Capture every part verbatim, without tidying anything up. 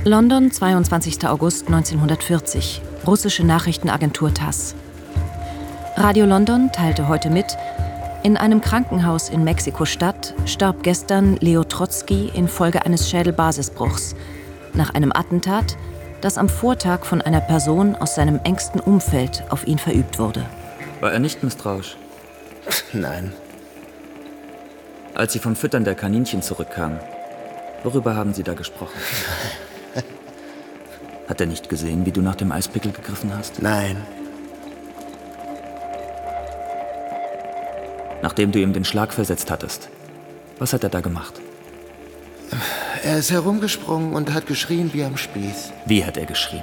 London, zweiundzwanzigster August neunzehnhundertvierzig. Russische Nachrichtenagentur TASS. Radio London teilte heute mit, in einem Krankenhaus in Mexiko-Stadt starb gestern Leo Trotzki infolge eines Schädelbasisbruchs nach einem Attentat, das am Vortag von einer Person aus seinem engsten Umfeld auf ihn verübt wurde. War er nicht misstrauisch? Nein. Als Sie vom Füttern der Kaninchen zurückkamen, worüber haben Sie da gesprochen? Hat er nicht gesehen, wie du nach dem Eispickel gegriffen hast? Nein. Nachdem du ihm den Schlag versetzt hattest, was hat er da gemacht? Er ist herumgesprungen und hat geschrien wie am Spieß. Wie hat er geschrien?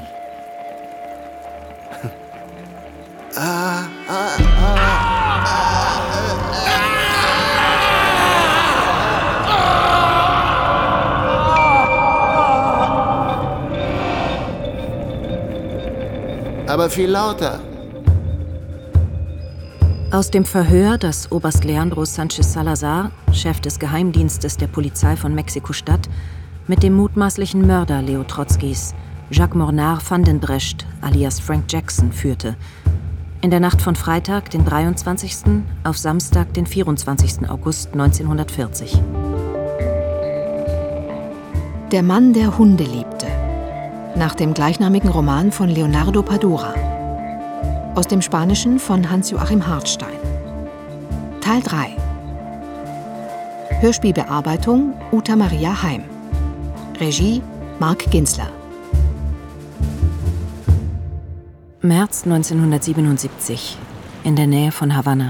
ah, ah, ah, ah, aber viel lauter. Aus dem Verhör, das Oberst Leandro Sanchez Salazar, Chef des Geheimdienstes der Polizei von Mexiko-Stadt, mit dem mutmaßlichen Mörder Leo Trotzkis, Jacques Mornard van den Brecht, alias Frank Jackson, führte. In der Nacht von Freitag, den dreiundzwanzigsten auf Samstag, den vierundzwanzigsten August neunzehnhundertvierzig. Der Mann, der Hunde liebte. Nach dem gleichnamigen Roman von Leonardo Padura. Aus dem Spanischen von Hans-Joachim Hartstein. Teil drei. Hörspielbearbeitung Uta Maria Heim. Regie Marc Ginzler. März neunzehnhundertsiebenundsiebzig, in der Nähe von Havanna.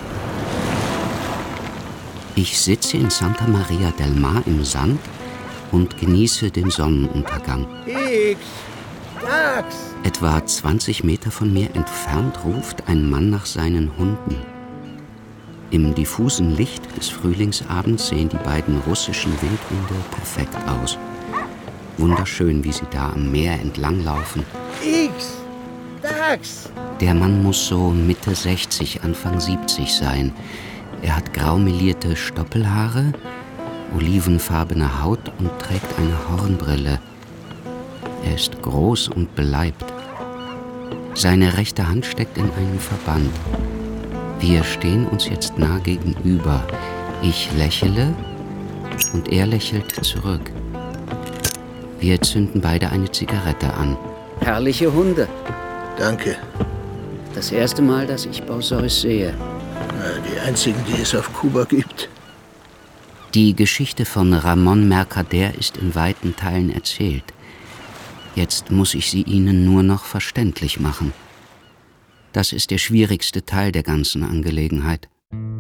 Ich sitze in Santa Maria del Mar im Sand und genieße den Sonnenuntergang. X, Dax. Etwa zwanzig Meter von mir entfernt ruft ein Mann nach seinen Hunden. Im diffusen Licht des Frühlingsabends sehen die beiden russischen Wildhunde perfekt aus. Wunderschön, wie sie da am Meer entlanglaufen. X, Dax. Der Mann muss so Mitte sechzig, Anfang siebzig sein. Er hat graumelierte Stoppelhaare, olivenfarbene Haut und trägt eine Hornbrille. Er ist groß und beleibt. Seine rechte Hand steckt in einem Verband. Wir stehen uns jetzt nah gegenüber. Ich lächle und er lächelt zurück. Wir zünden beide eine Zigarette an. Herrliche Hunde. Danke. Das erste Mal, dass ich Bauseus sehe. Die einzigen, die es auf Kuba gibt. Die Geschichte von Ramon Mercader ist in weiten Teilen erzählt. Jetzt muss ich sie Ihnen nur noch verständlich machen. Das ist der schwierigste Teil der ganzen Angelegenheit.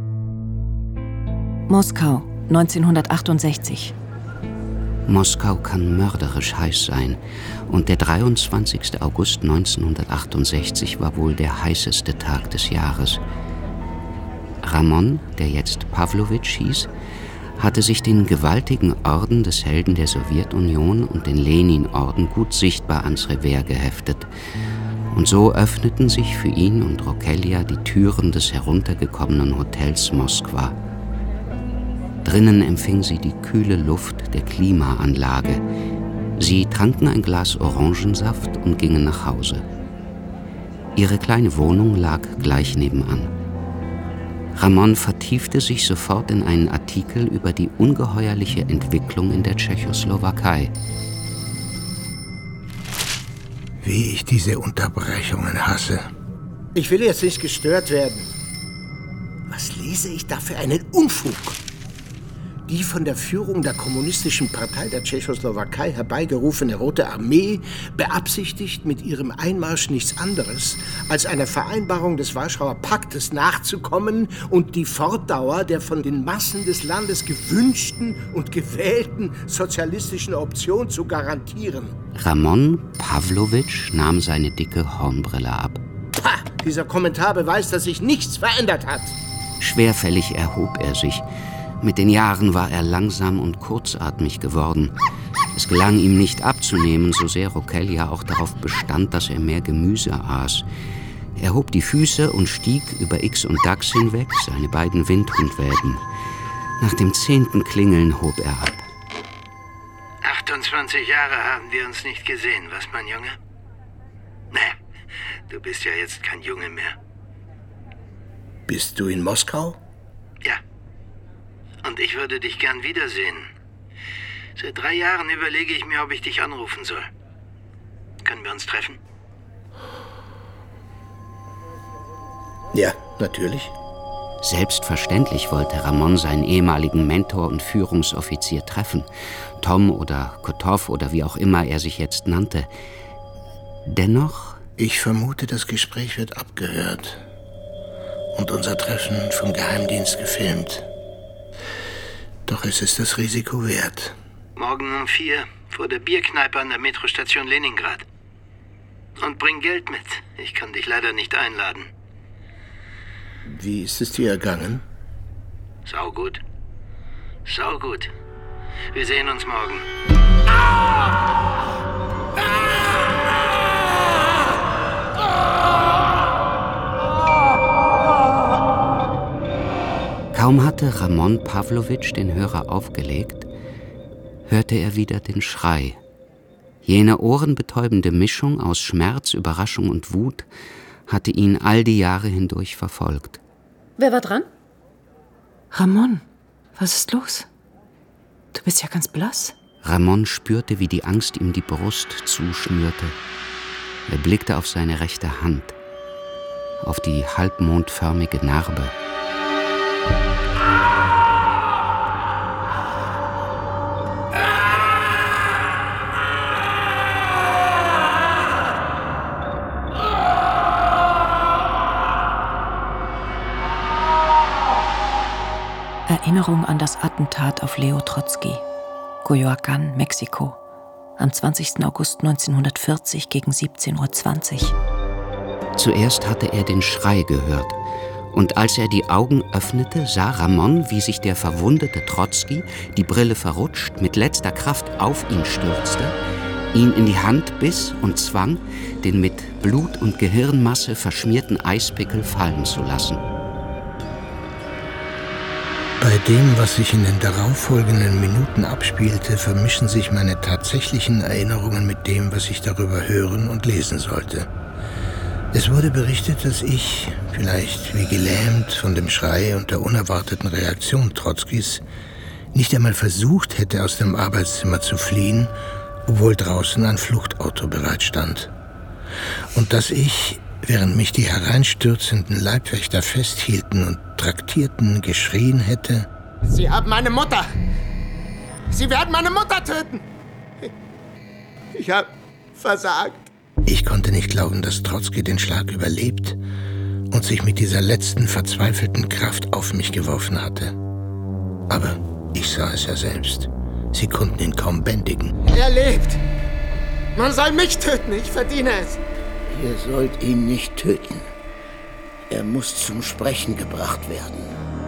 Moskau, neunzehnhundertachtundsechzig. Moskau kann mörderisch heiß sein. Und der dreiundzwanzigste August neunzehnhundertachtundsechzig war wohl der heißeste Tag des Jahres. Ramon, der jetzt Pawlowitsch hieß, hatte sich den gewaltigen Orden des Helden der Sowjetunion und den Lenin-Orden gut sichtbar ans Revers geheftet. Und so öffneten sich für ihn und Rokelia die Türen des heruntergekommenen Hotels Moskwa. Drinnen empfing sie die kühle Luft der Klimaanlage. Sie tranken ein Glas Orangensaft und gingen nach Hause. Ihre kleine Wohnung lag gleich nebenan. Ramon vertiefte sich sofort in einen Artikel über die ungeheuerliche Entwicklung in der Tschechoslowakei. Wie ich diese Unterbrechungen hasse. Ich will jetzt nicht gestört werden. Was lese ich da für einen Unfug? Die von der Führung der Kommunistischen Partei der Tschechoslowakei herbeigerufene Rote Armee beabsichtigt mit ihrem Einmarsch nichts anderes, als einer Vereinbarung des Warschauer Paktes nachzukommen und die Fortdauer der von den Massen des Landes gewünschten und gewählten sozialistischen Option zu garantieren. Ramon Pawlowitsch nahm seine dicke Hornbrille ab. Pah, dieser Kommentar beweist, dass sich nichts verändert hat. Schwerfällig erhob er sich. Mit den Jahren war er langsam und kurzatmig geworden. Es gelang ihm nicht abzunehmen, so sehr Rokelia auch darauf bestand, dass er mehr Gemüse aß. Er hob die Füße und stieg über X und Dax hinweg, seine beiden Windhundwelpen. Nach dem zehnten Klingeln hob er ab. Ach achtundzwanzig Jahre haben wir uns nicht gesehen, was, mein Junge? Naja, du bist ja jetzt kein Junge mehr. Bist du in Moskau? Ja. Und ich würde dich gern wiedersehen. Seit drei Jahren überlege ich mir, ob ich dich anrufen soll. Können wir uns treffen? Ja, natürlich. Selbstverständlich wollte Ramon seinen ehemaligen Mentor und Führungsoffizier treffen. Tom oder Kotov oder wie auch immer er sich jetzt nannte. Dennoch... Ich vermute, das Gespräch wird abgehört. Und unser Treffen vom Geheimdienst gefilmt. Doch es ist das Risiko wert. Morgen um vier vor der Bierkneipe an der Metrostation Leningrad. Und bring Geld mit. Ich kann dich leider nicht einladen. Wie ist es dir ergangen? Saugut. Saugut. Wir sehen uns morgen. Kaum hatte Ramon Pawlowitsch den Hörer aufgelegt, hörte er wieder den Schrei. Jene ohrenbetäubende Mischung aus Schmerz, Überraschung und Wut hatte ihn all die Jahre hindurch verfolgt. Wer war dran? Ramon, was ist los? Du bist ja ganz blass. Ramon spürte, wie die Angst ihm die Brust zuschnürte. Er blickte auf seine rechte Hand, auf die halbmondförmige Narbe. Erinnerung an das Attentat auf Leo Trotzki, Coyoacán, Mexiko, am zwanzigsten August neunzehnhundertvierzig gegen siebzehn Uhr zwanzig. Zuerst hatte er den Schrei gehört. Und als er die Augen öffnete, sah Ramon, wie sich der verwundete Trotzki, die Brille verrutscht, mit letzter Kraft auf ihn stürzte, ihn in die Hand biss und zwang, den mit Blut und Gehirnmasse verschmierten Eispickel fallen zu lassen. Bei dem, was sich in den darauffolgenden Minuten abspielte, vermischen sich meine tatsächlichen Erinnerungen mit dem, was ich darüber hören und lesen sollte. Es wurde berichtet, dass ich, vielleicht wie gelähmt von dem Schrei und der unerwarteten Reaktion Trotzkis, nicht einmal versucht hätte, aus dem Arbeitszimmer zu fliehen, obwohl draußen ein Fluchtauto bereitstand. Und dass ich, während mich die hereinstürzenden Leibwächter festhielten und traktierten, geschrien hätte: Sie haben meine Mutter! Sie werden meine Mutter töten! Ich habe versagt. Ich konnte nicht glauben, dass Trotzki den Schlag überlebt und sich mit dieser letzten verzweifelten Kraft auf mich geworfen hatte. Aber ich sah es ja selbst. Sie konnten ihn kaum bändigen. Er lebt! Man soll mich töten, ich verdiene es! Ihr sollt ihn nicht töten. Er muss zum Sprechen gebracht werden.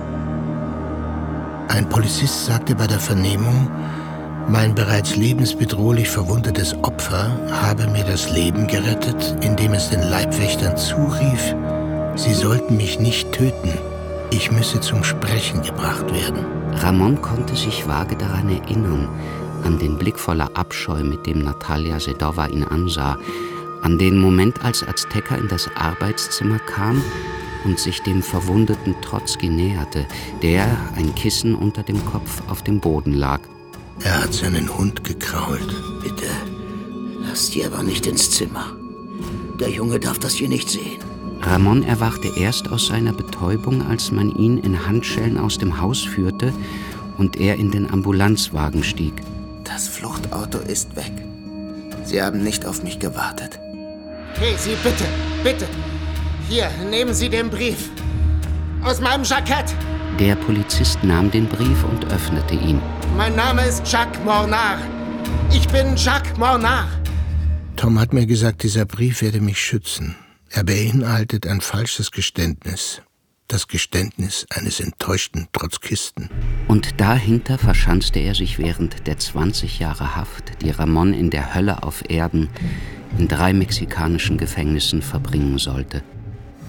Ein Polizist sagte bei der Vernehmung, mein bereits lebensbedrohlich verwundetes Opfer habe mir das Leben gerettet, indem es den Leibwächtern zurief, sie sollten mich nicht töten, ich müsse zum Sprechen gebracht werden. Ramon konnte sich vage daran erinnern, an den Blick voller Abscheu, mit dem Natalja Sedowa ihn ansah, an den Moment, als Azteca in das Arbeitszimmer kam und sich dem verwundeten Trotzki näherte, der, ein Kissen unter dem Kopf, auf dem Boden lag. Er hat seinen Hund gekrault. Bitte, lasst die aber nicht ins Zimmer. Der Junge darf das hier nicht sehen. Ramon erwachte erst aus seiner Betäubung, als man ihn in Handschellen aus dem Haus führte und er in den Ambulanzwagen stieg. Das Fluchtauto ist weg. Sie haben nicht auf mich gewartet. Hey, Sie, bitte, bitte. Hier, nehmen Sie den Brief. Aus meinem Jackett. Der Polizist nahm den Brief und öffnete ihn. Mein Name ist Jacques Mornard. Ich bin Jacques Mornard. Tom hat mir gesagt, dieser Brief werde mich schützen. Er beinhaltet ein falsches Geständnis. Das Geständnis eines enttäuschten Trotzkisten. Und dahinter verschanzte er sich während der zwanzig Jahre Haft, die Ramon in der Hölle auf Erden in drei mexikanischen Gefängnissen verbringen sollte.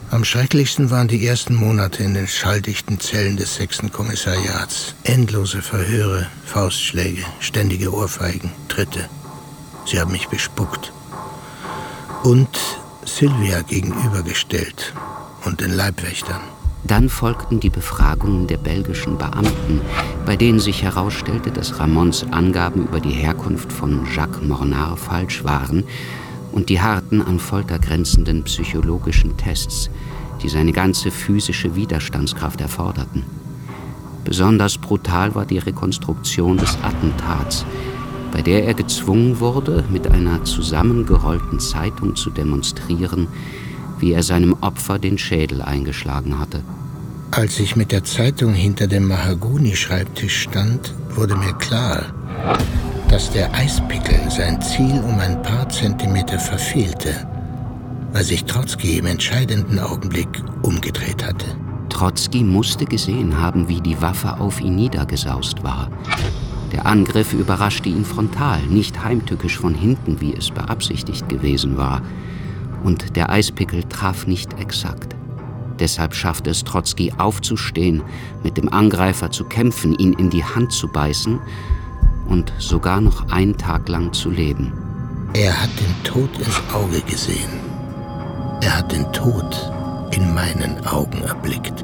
Am schrecklichsten waren die ersten Monate in den schalldichten Zellen des sechsten Kommissariats. Endlose Verhöre, Faustschläge, ständige Ohrfeigen, Tritte. Sie haben mich bespuckt. Und Sylvia gegenübergestellt und den Leibwächtern. Dann folgten die Befragungen der belgischen Beamten, bei denen sich herausstellte, dass Ramons Angaben über die Herkunft von Jacques Mornard falsch waren und die harten, an Folter grenzenden psychologischen Tests, die seine ganze physische Widerstandskraft erforderten. Besonders brutal war die Rekonstruktion des Attentats, bei der er gezwungen wurde, mit einer zusammengerollten Zeitung zu demonstrieren, wie er seinem Opfer den Schädel eingeschlagen hatte. Als ich mit der Zeitung hinter dem Mahagoni-Schreibtisch stand, wurde mir klar, dass der Eispickel sein Ziel um ein paar Zentimeter verfehlte, weil sich Trotzki im entscheidenden Augenblick umgedreht hatte. Trotzki musste gesehen haben, wie die Waffe auf ihn niedergesaust war. Der Angriff überraschte ihn frontal, nicht heimtückisch von hinten, wie es beabsichtigt gewesen war. Und der Eispickel traf nicht exakt. Deshalb schaffte es Trotzki aufzustehen, mit dem Angreifer zu kämpfen, ihn in die Hand zu beißen und sogar noch einen Tag lang zu leben. Er hat den Tod ins Auge gesehen. Er hat den Tod in meinen Augen erblickt.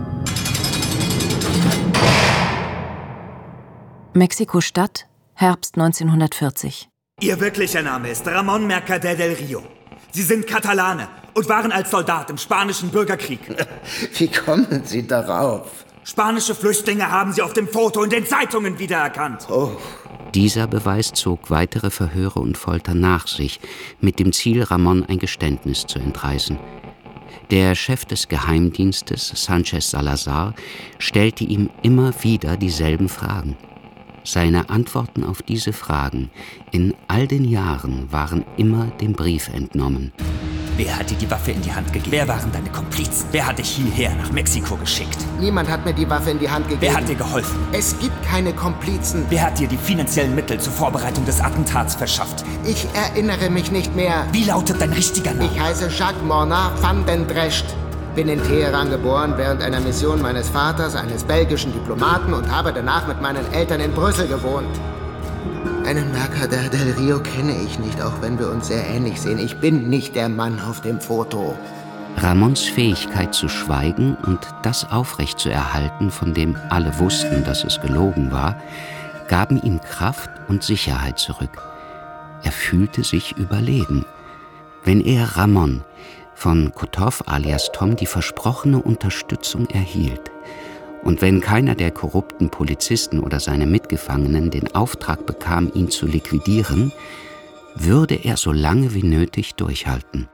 Mexiko-Stadt, Herbst neunzehnhundertvierzig. Ihr wirklicher Name ist Ramón Mercader del Río. Sie sind Katalane und waren als Soldat im spanischen Bürgerkrieg. Wie kommen Sie darauf? Spanische Flüchtlinge haben Sie auf dem Foto und den Zeitungen wiedererkannt. Oh. Dieser Beweis zog weitere Verhöre und Folter nach sich, mit dem Ziel, Ramón ein Geständnis zu entreißen. Der Chef des Geheimdienstes, Sanchez Salazar, stellte ihm immer wieder dieselben Fragen. Seine Antworten auf diese Fragen in all den Jahren waren immer dem Brief entnommen. Wer hat dir die Waffe in die Hand gegeben? Wer waren deine Komplizen? Wer hat dich hierher nach Mexiko geschickt? Niemand hat mir die Waffe in die Hand gegeben. Wer hat dir geholfen? Es gibt keine Komplizen. Wer hat dir die finanziellen Mittel zur Vorbereitung des Attentats verschafft? Ich erinnere mich nicht mehr. Wie lautet dein richtiger Name? Ich heiße Jacques Mornard van den Drescht. Bin in Teheran geboren während einer Mission meines Vaters, eines belgischen Diplomaten, und habe danach mit meinen Eltern in Brüssel gewohnt. Einen Mercader del Río kenne ich nicht, auch wenn wir uns sehr ähnlich sehen. Ich bin nicht der Mann auf dem Foto. Ramons Fähigkeit zu schweigen und das aufrechtzuerhalten, von dem alle wussten, dass es gelogen war, gaben ihm Kraft und Sicherheit zurück. Er fühlte sich überlegen. Wenn er Ramón von Kotov alias Tom die versprochene Unterstützung erhielt und wenn keiner der korrupten Polizisten oder seine Mitgefangenen den Auftrag bekam, ihn zu liquidieren, würde er so lange wie nötig durchhalten.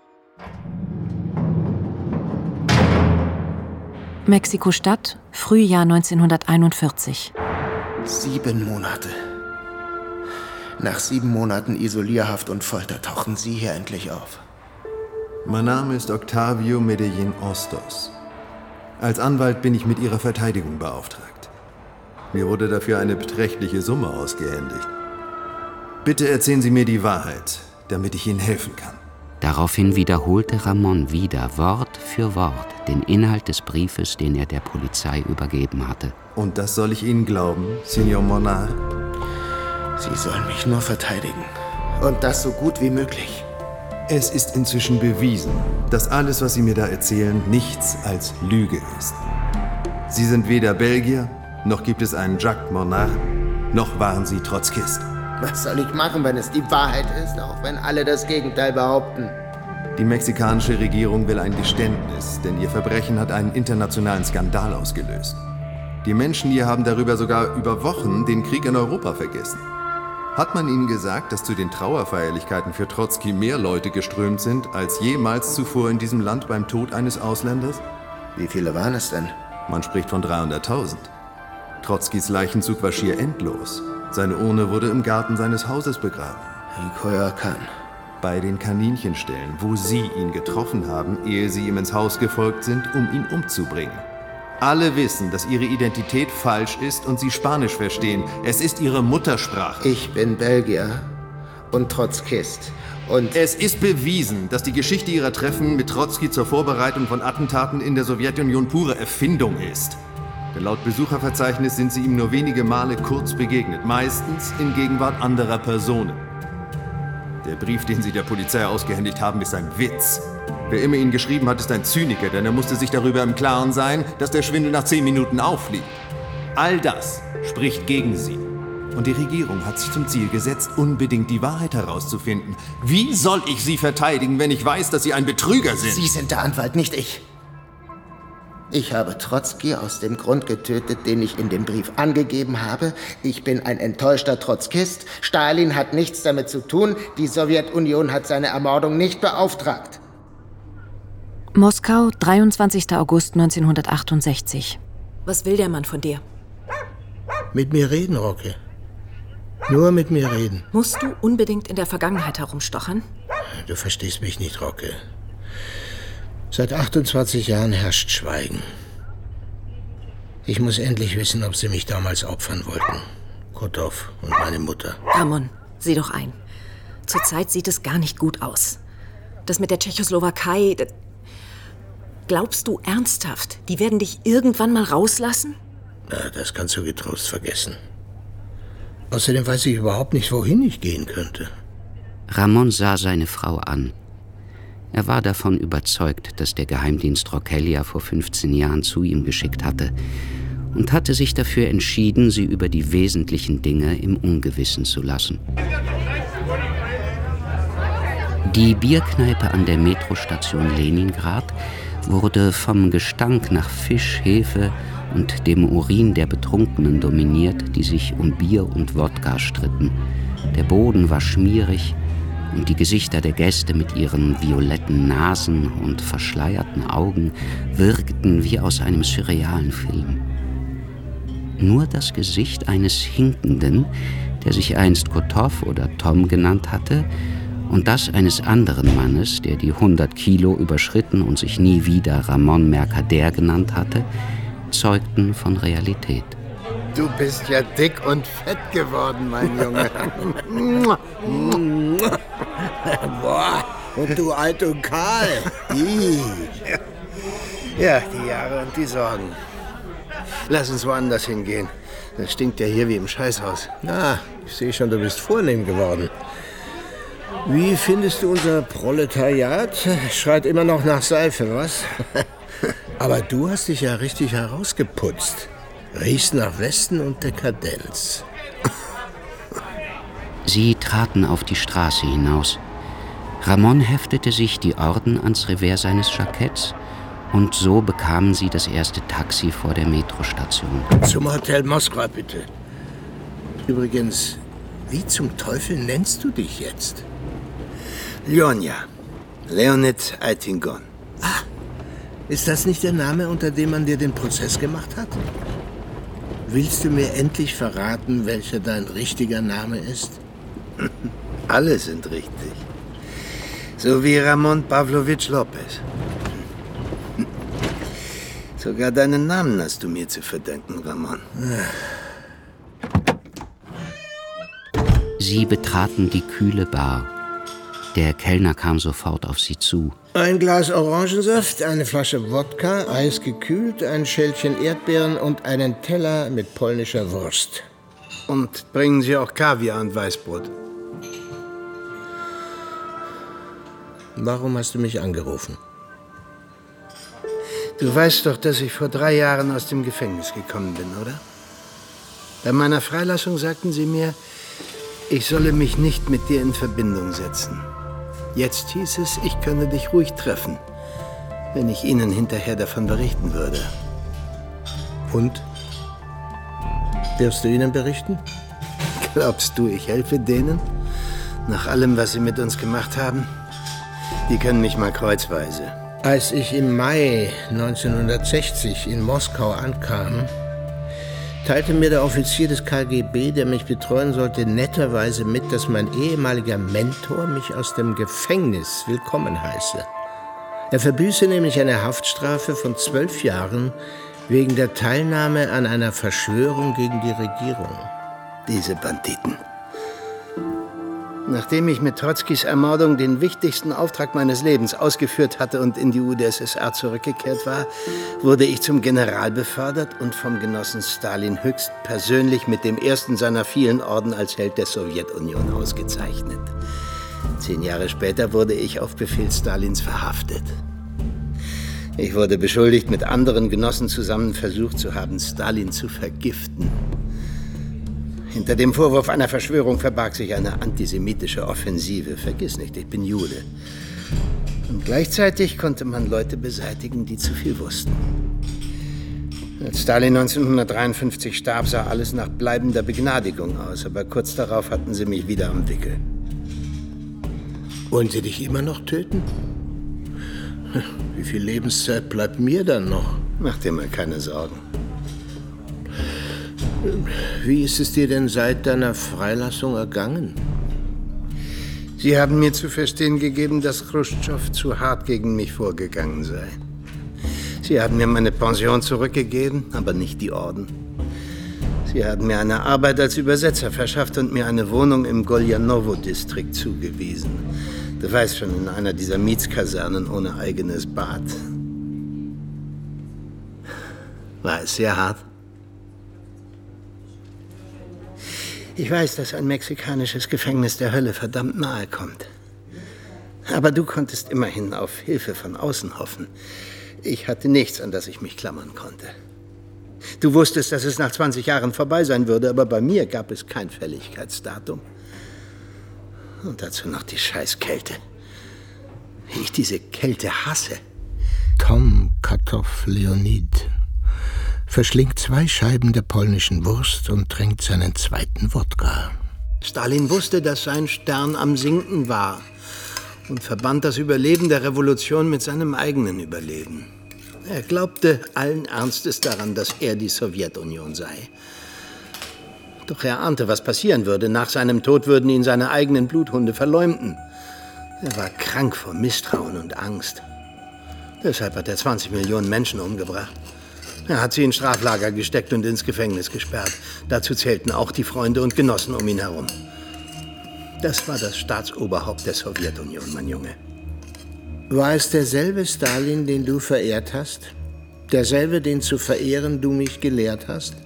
Mexiko-Stadt, Frühjahr neunzehnhunderteinundvierzig. Sieben Monate. Nach sieben Monaten Isolierhaft und Folter tauchen Sie hier endlich auf. Mein Name ist Octavio Medellín Ostos. Als Anwalt bin ich mit Ihrer Verteidigung beauftragt. Mir wurde dafür eine beträchtliche Summe ausgehändigt. Bitte erzählen Sie mir die Wahrheit, damit ich Ihnen helfen kann. Daraufhin wiederholte Ramón wieder Wort für Wort den Inhalt des Briefes, den er der Polizei übergeben hatte. Und das soll ich Ihnen glauben, Señor Mornard? Sie sollen mich nur verteidigen. Und das so gut wie möglich. Es ist inzwischen bewiesen, dass alles, was Sie mir da erzählen, nichts als Lüge ist. Sie sind weder Belgier, noch gibt es einen Jacques Mornard, noch waren Sie Trotzkist. Was soll ich machen, wenn es die Wahrheit ist, auch wenn alle das Gegenteil behaupten? Die mexikanische Regierung will ein Geständnis, denn ihr Verbrechen hat einen internationalen Skandal ausgelöst. Die Menschen hier haben darüber sogar über Wochen den Krieg in Europa vergessen. Hat man Ihnen gesagt, dass zu den Trauerfeierlichkeiten für Trotzki mehr Leute geströmt sind, als jemals zuvor in diesem Land beim Tod eines Ausländers? Wie viele waren es denn? Man spricht von dreihunderttausend. Trotzkis Leichenzug war schier endlos. Seine Urne wurde im Garten seines Hauses begraben. In Coyoacán. Bei den Kaninchenställen, wo Sie ihn getroffen haben, ehe Sie ihm ins Haus gefolgt sind, um ihn umzubringen. Alle wissen, dass Ihre Identität falsch ist und Sie Spanisch verstehen. Es ist Ihre Muttersprache. Ich bin Belgier und Trotzkist. Und es ist bewiesen, dass die Geschichte ihrer Treffen mit Trotzki zur Vorbereitung von Attentaten in der Sowjetunion pure Erfindung ist. Denn laut Besucherverzeichnis sind sie ihm nur wenige Male kurz begegnet, meistens in Gegenwart anderer Personen. Der Brief, den sie der Polizei ausgehändigt haben, ist ein Witz. Wer immer ihn geschrieben hat, ist ein Zyniker, denn er musste sich darüber im Klaren sein, dass der Schwindel nach zehn Minuten auffliegt. All das spricht gegen sie. Und die Regierung hat sich zum Ziel gesetzt, unbedingt die Wahrheit herauszufinden. Wie soll ich sie verteidigen, wenn ich weiß, dass sie ein Betrüger sind? Sie sind der Anwalt, nicht ich. Ich habe Trotzki aus dem Grund getötet, den ich in dem Brief angegeben habe. Ich bin ein enttäuschter Trotzkist. Stalin hat nichts damit zu tun. Die Sowjetunion hat seine Ermordung nicht beauftragt. Moskau, dreiundzwanzigster August neunzehnhundertachtundsechzig. Was will der Mann von dir? Mit mir reden, Rocke. Nur mit mir reden. Musst du unbedingt in der Vergangenheit herumstochern? Du verstehst mich nicht, Rocke. Seit achtundzwanzig Jahren herrscht Schweigen. Ich muss endlich wissen, ob sie mich damals opfern wollten. Kotow und meine Mutter. Ramon, sieh doch ein. Zurzeit sieht es gar nicht gut aus. Das mit der Tschechoslowakei... Das glaubst du ernsthaft, die werden dich irgendwann mal rauslassen? Na, das kannst du getrost vergessen. Außerdem weiß ich überhaupt nicht, wohin ich gehen könnte. Ramon sah seine Frau an. Er war davon überzeugt, dass der Geheimdienst Rokelia vor fünfzehn Jahren zu ihm geschickt hatte und hatte sich dafür entschieden, sie über die wesentlichen Dinge im Ungewissen zu lassen. Die Bierkneipe an der Metrostation Leningrad wurde vom Gestank nach Fisch, Hefe und dem Urin der Betrunkenen dominiert, die sich um Bier und Wodka stritten. Der Boden war schmierig und die Gesichter der Gäste mit ihren violetten Nasen und verschleierten Augen wirkten wie aus einem surrealen Film. Nur das Gesicht eines Hinkenden, der sich einst Kotow oder Tom genannt hatte, und das eines anderen Mannes, der die hundert Kilo überschritten und sich nie wieder Ramon Mercader genannt hatte, zeugten von Realität. Du bist ja dick und fett geworden, mein Junge. Boah, und du alt und kahl. Ja, die Jahre und die Sorgen. Lass uns woanders hingehen. Das stinkt ja hier wie im Scheißhaus. Na, ich sehe schon, du bist vornehm geworden. Wie findest du unser Proletariat? Schreit immer noch nach Seife, was? Aber du hast dich ja richtig herausgeputzt. Riechst nach Westen und Dekadenz. Sie traten auf die Straße hinaus. Ramon heftete sich die Orden ans Revers seines Jacketts und so bekamen sie das erste Taxi vor der Metrostation. Zum Hotel Moskwa, bitte. Übrigens, wie zum Teufel nennst du dich jetzt? Ljonja. Leonid Aitingon. Ah, ist das nicht der Name, unter dem man dir den Prozess gemacht hat? Willst du mir endlich verraten, welcher dein richtiger Name ist? Alle sind richtig. So wie Ramon Pavlovich Lopez. Sogar deinen Namen hast du mir zu verdanken, Ramon. Sie betraten die kühle Bar. Der Kellner kam sofort auf sie zu. Ein Glas Orangensaft, eine Flasche Wodka, eisgekühlt, ein Schälchen Erdbeeren und einen Teller mit polnischer Wurst. Und bringen Sie auch Kaviar und Weißbrot. Warum hast du mich angerufen? Du weißt doch, dass ich vor drei Jahren aus dem Gefängnis gekommen bin, oder? Bei meiner Freilassung sagten sie mir, ich solle mich nicht mit dir in Verbindung setzen. Jetzt hieß es, ich könne dich ruhig treffen, wenn ich Ihnen hinterher davon berichten würde. Und? Wirst du ihnen berichten? Glaubst du, ich helfe denen? Nach allem, was sie mit uns gemacht haben? Die können mich mal kreuzweise. Als ich im Mai neunzehnhundertsechzig in Moskau ankam, teilte mir der Offizier des K G B, der mich betreuen sollte, netterweise mit, dass mein ehemaliger Mentor mich aus dem Gefängnis willkommen heiße. Er verbüße nämlich eine Haftstrafe von zwölf Jahren wegen der Teilnahme an einer Verschwörung gegen die Regierung. Diese Banditen. Nachdem ich mit Trotzkis Ermordung den wichtigsten Auftrag meines Lebens ausgeführt hatte und in die U d S S R zurückgekehrt war, wurde ich zum General befördert und vom Genossen Stalin höchstpersönlich mit dem ersten seiner vielen Orden als Held der Sowjetunion ausgezeichnet. Zehn Jahre später wurde ich auf Befehl Stalins verhaftet. Ich wurde beschuldigt, mit anderen Genossen zusammen versucht zu haben, Stalin zu vergiften. Hinter dem Vorwurf einer Verschwörung verbarg sich eine antisemitische Offensive. Vergiss nicht, ich bin Jude. Und gleichzeitig konnte man Leute beseitigen, die zu viel wussten. Als Stalin neunzehnhundertdreiundfünfzig starb, sah alles nach bleibender Begnadigung aus. Aber kurz darauf hatten sie mich wieder am Wickel. Wollen Sie dich immer noch töten? Wie viel Lebenszeit bleibt mir dann noch? Mach dir mal keine Sorgen. Wie ist es dir denn seit deiner Freilassung ergangen? Sie haben mir zu verstehen gegeben, dass Chruschtschow zu hart gegen mich vorgegangen sei. Sie haben mir meine Pension zurückgegeben, aber nicht die Orden. Sie haben mir eine Arbeit als Übersetzer verschafft und mir eine Wohnung im Goljanowo-Distrikt zugewiesen. Du weißt schon, in einer dieser Mietskasernen ohne eigenes Bad. War es sehr hart? Ich weiß, dass ein mexikanisches Gefängnis der Hölle verdammt nahe kommt. Aber du konntest immerhin auf Hilfe von außen hoffen. Ich hatte nichts, an das ich mich klammern konnte. Du wusstest, dass es nach zwanzig Jahren vorbei sein würde, aber bei mir gab es kein Fälligkeitsdatum. Und dazu noch die Scheißkälte. Wie ich diese Kälte hasse. Tom Katow Leonid verschlingt zwei Scheiben der polnischen Wurst und trinkt seinen zweiten Wodka. Stalin wusste, dass sein Stern am Sinken war und verband das Überleben der Revolution mit seinem eigenen Überleben. Er glaubte allen Ernstes daran, dass er die Sowjetunion sei. Doch er ahnte, was passieren würde. Nach seinem Tod würden ihn seine eigenen Bluthunde verleumden. Er war krank vor Misstrauen und Angst. Deshalb hat er zwanzig Millionen Menschen umgebracht. Er hat sie in Straflager gesteckt und ins Gefängnis gesperrt. Dazu zählten auch die Freunde und Genossen um ihn herum. Das war das Staatsoberhaupt der Sowjetunion, mein Junge. War es derselbe Stalin, den du verehrt hast? Derselbe, den zu verehren du mich gelehrt hast?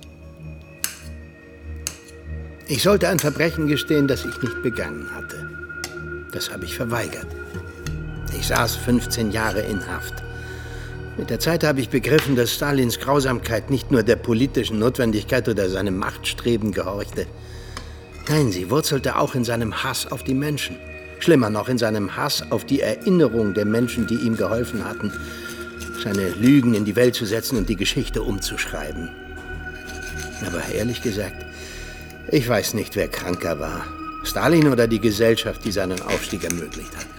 Ich sollte ein Verbrechen gestehen, das ich nicht begangen hatte. Das habe ich verweigert. Ich saß fünfzehn Jahre in Haft. Mit der Zeit habe ich begriffen, dass Stalins Grausamkeit nicht nur der politischen Notwendigkeit oder seinem Machtstreben gehorchte. Nein, sie wurzelte auch in seinem Hass auf die Menschen. Schlimmer noch, in seinem Hass auf die Erinnerung der Menschen, die ihm geholfen hatten, seine Lügen in die Welt zu setzen und die Geschichte umzuschreiben. Aber ehrlich gesagt, ich weiß nicht, wer kranker war. Stalin oder die Gesellschaft, die seinen Aufstieg ermöglicht hat.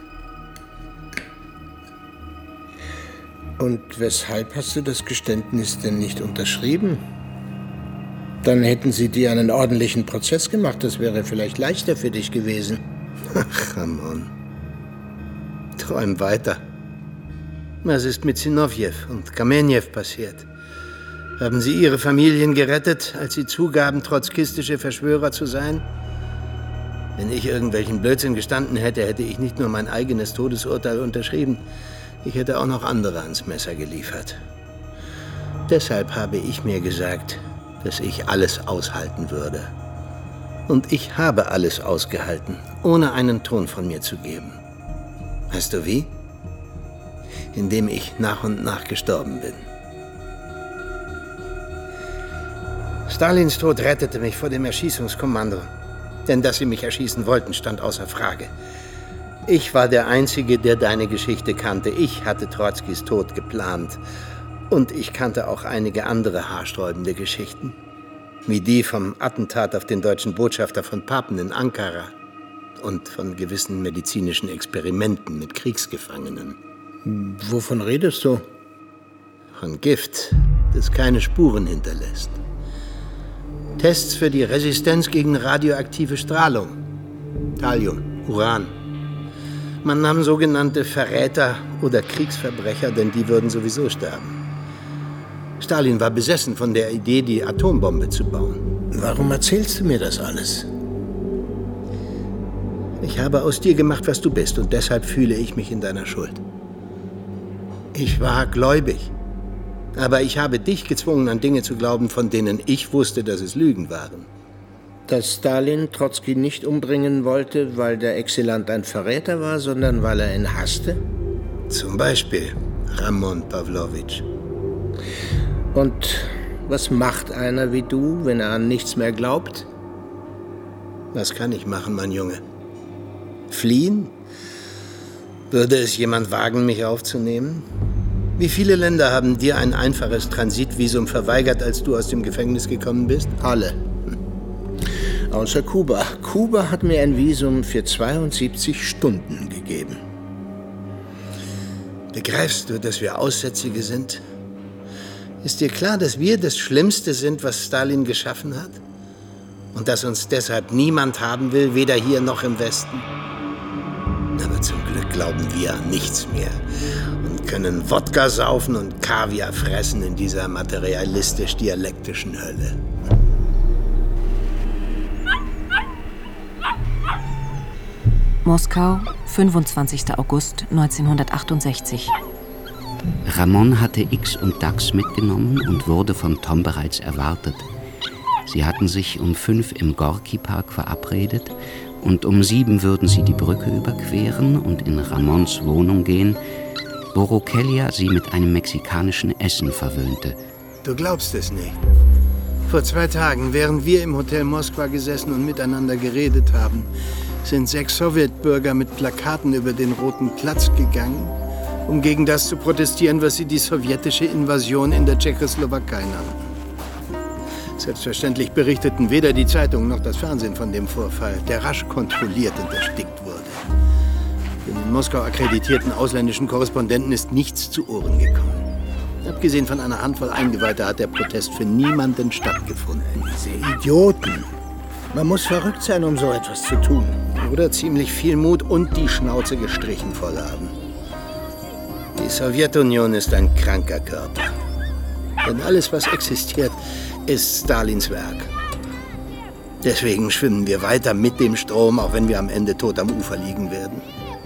Und weshalb hast du das Geständnis denn nicht unterschrieben? Dann hätten sie dir einen ordentlichen Prozess gemacht. Das wäre vielleicht leichter für dich gewesen. Ach, Ramon. Träum weiter. Was ist mit Zinovjew und Kamenjew passiert? Haben sie ihre Familien gerettet, als sie zugaben, trotzkistische Verschwörer zu sein? Wenn ich irgendwelchen Blödsinn gestanden hätte, hätte ich nicht nur mein eigenes Todesurteil unterschrieben, ich hätte auch noch andere ans Messer geliefert. Deshalb habe ich mir gesagt, dass ich alles aushalten würde. Und ich habe alles ausgehalten, ohne einen Ton von mir zu geben. Weißt du wie? Indem ich nach und nach gestorben bin. Stalins Tod rettete mich vor dem Erschießungskommando. Denn dass sie mich erschießen wollten, stand außer Frage. Ich war der Einzige, der deine Geschichte kannte. Ich hatte Trotzkis Tod geplant. Und ich kannte auch einige andere haarsträubende Geschichten. Wie die vom Attentat auf den deutschen Botschafter von Papen in Ankara. Und von gewissen medizinischen Experimenten mit Kriegsgefangenen. Wovon redest du? Von Gift, das keine Spuren hinterlässt. Tests für die Resistenz gegen radioaktive Strahlung. Thallium, Uran. Man nahm sogenannte Verräter oder Kriegsverbrecher, denn die würden sowieso sterben. Stalin war besessen von der Idee, die Atombombe zu bauen. Warum erzählst du mir das alles? Ich habe aus dir gemacht, was du bist, und deshalb fühle ich mich in deiner Schuld. Ich war gläubig, aber ich habe dich gezwungen, an Dinge zu glauben, von denen ich wusste, dass es Lügen waren. Dass Stalin Trotzki nicht umbringen wollte, weil der Exilant ein Verräter war, sondern weil er ihn hasste? Zum Beispiel Ramon Pawlowitsch. Und was macht einer wie du, wenn er an nichts mehr glaubt? Was kann ich machen, mein Junge? Fliehen? Würde es jemand wagen, mich aufzunehmen? Wie viele Länder haben dir ein einfaches Transitvisum verweigert, als du aus dem Gefängnis gekommen bist? Alle. Außer Kuba. Kuba hat mir ein Visum für zweiundsiebzig Stunden gegeben. Begreifst du, dass wir Aussätzige sind? Ist dir klar, dass wir das Schlimmste sind, was Stalin geschaffen hat? Und dass uns deshalb niemand haben will, weder hier noch im Westen? Aber zum Glück glauben wir an nichts mehr und können Wodka saufen und Kaviar fressen in dieser materialistisch-dialektischen Hölle. Moskau, fünfundzwanzigster August neunzehnhundertachtundsechzig. Ramon hatte X und Dax mitgenommen und wurde von Tom bereits erwartet. Sie hatten sich um fünf im Gorki-Park verabredet und um sieben würden sie die Brücke überqueren und in Ramons Wohnung gehen, wo Rokelia sie mit einem mexikanischen Essen verwöhnte. Du glaubst es nicht. Vor zwei Tagen, während wir im Hotel Moskwa gesessen und miteinander geredet haben, sind sechs Sowjetbürger mit Plakaten über den Roten Platz gegangen, um gegen das zu protestieren, was sie die sowjetische Invasion in der Tschechoslowakei nannten. Selbstverständlich berichteten weder die Zeitung noch das Fernsehen von dem Vorfall, der rasch kontrolliert und erstickt wurde. Den in Moskau akkreditierten ausländischen Korrespondenten ist nichts zu Ohren gekommen. Abgesehen von einer Handvoll Eingeweihter hat der Protest für niemanden stattgefunden. Diese Idioten! Man muss verrückt sein, um so etwas zu tun. Oder ziemlich viel Mut und die Schnauze gestrichen voll haben. Die Sowjetunion ist ein kranker Körper. Denn alles, was existiert, ist Stalins Werk. Deswegen schwimmen wir weiter mit dem Strom, auch wenn wir am Ende tot am Ufer liegen werden.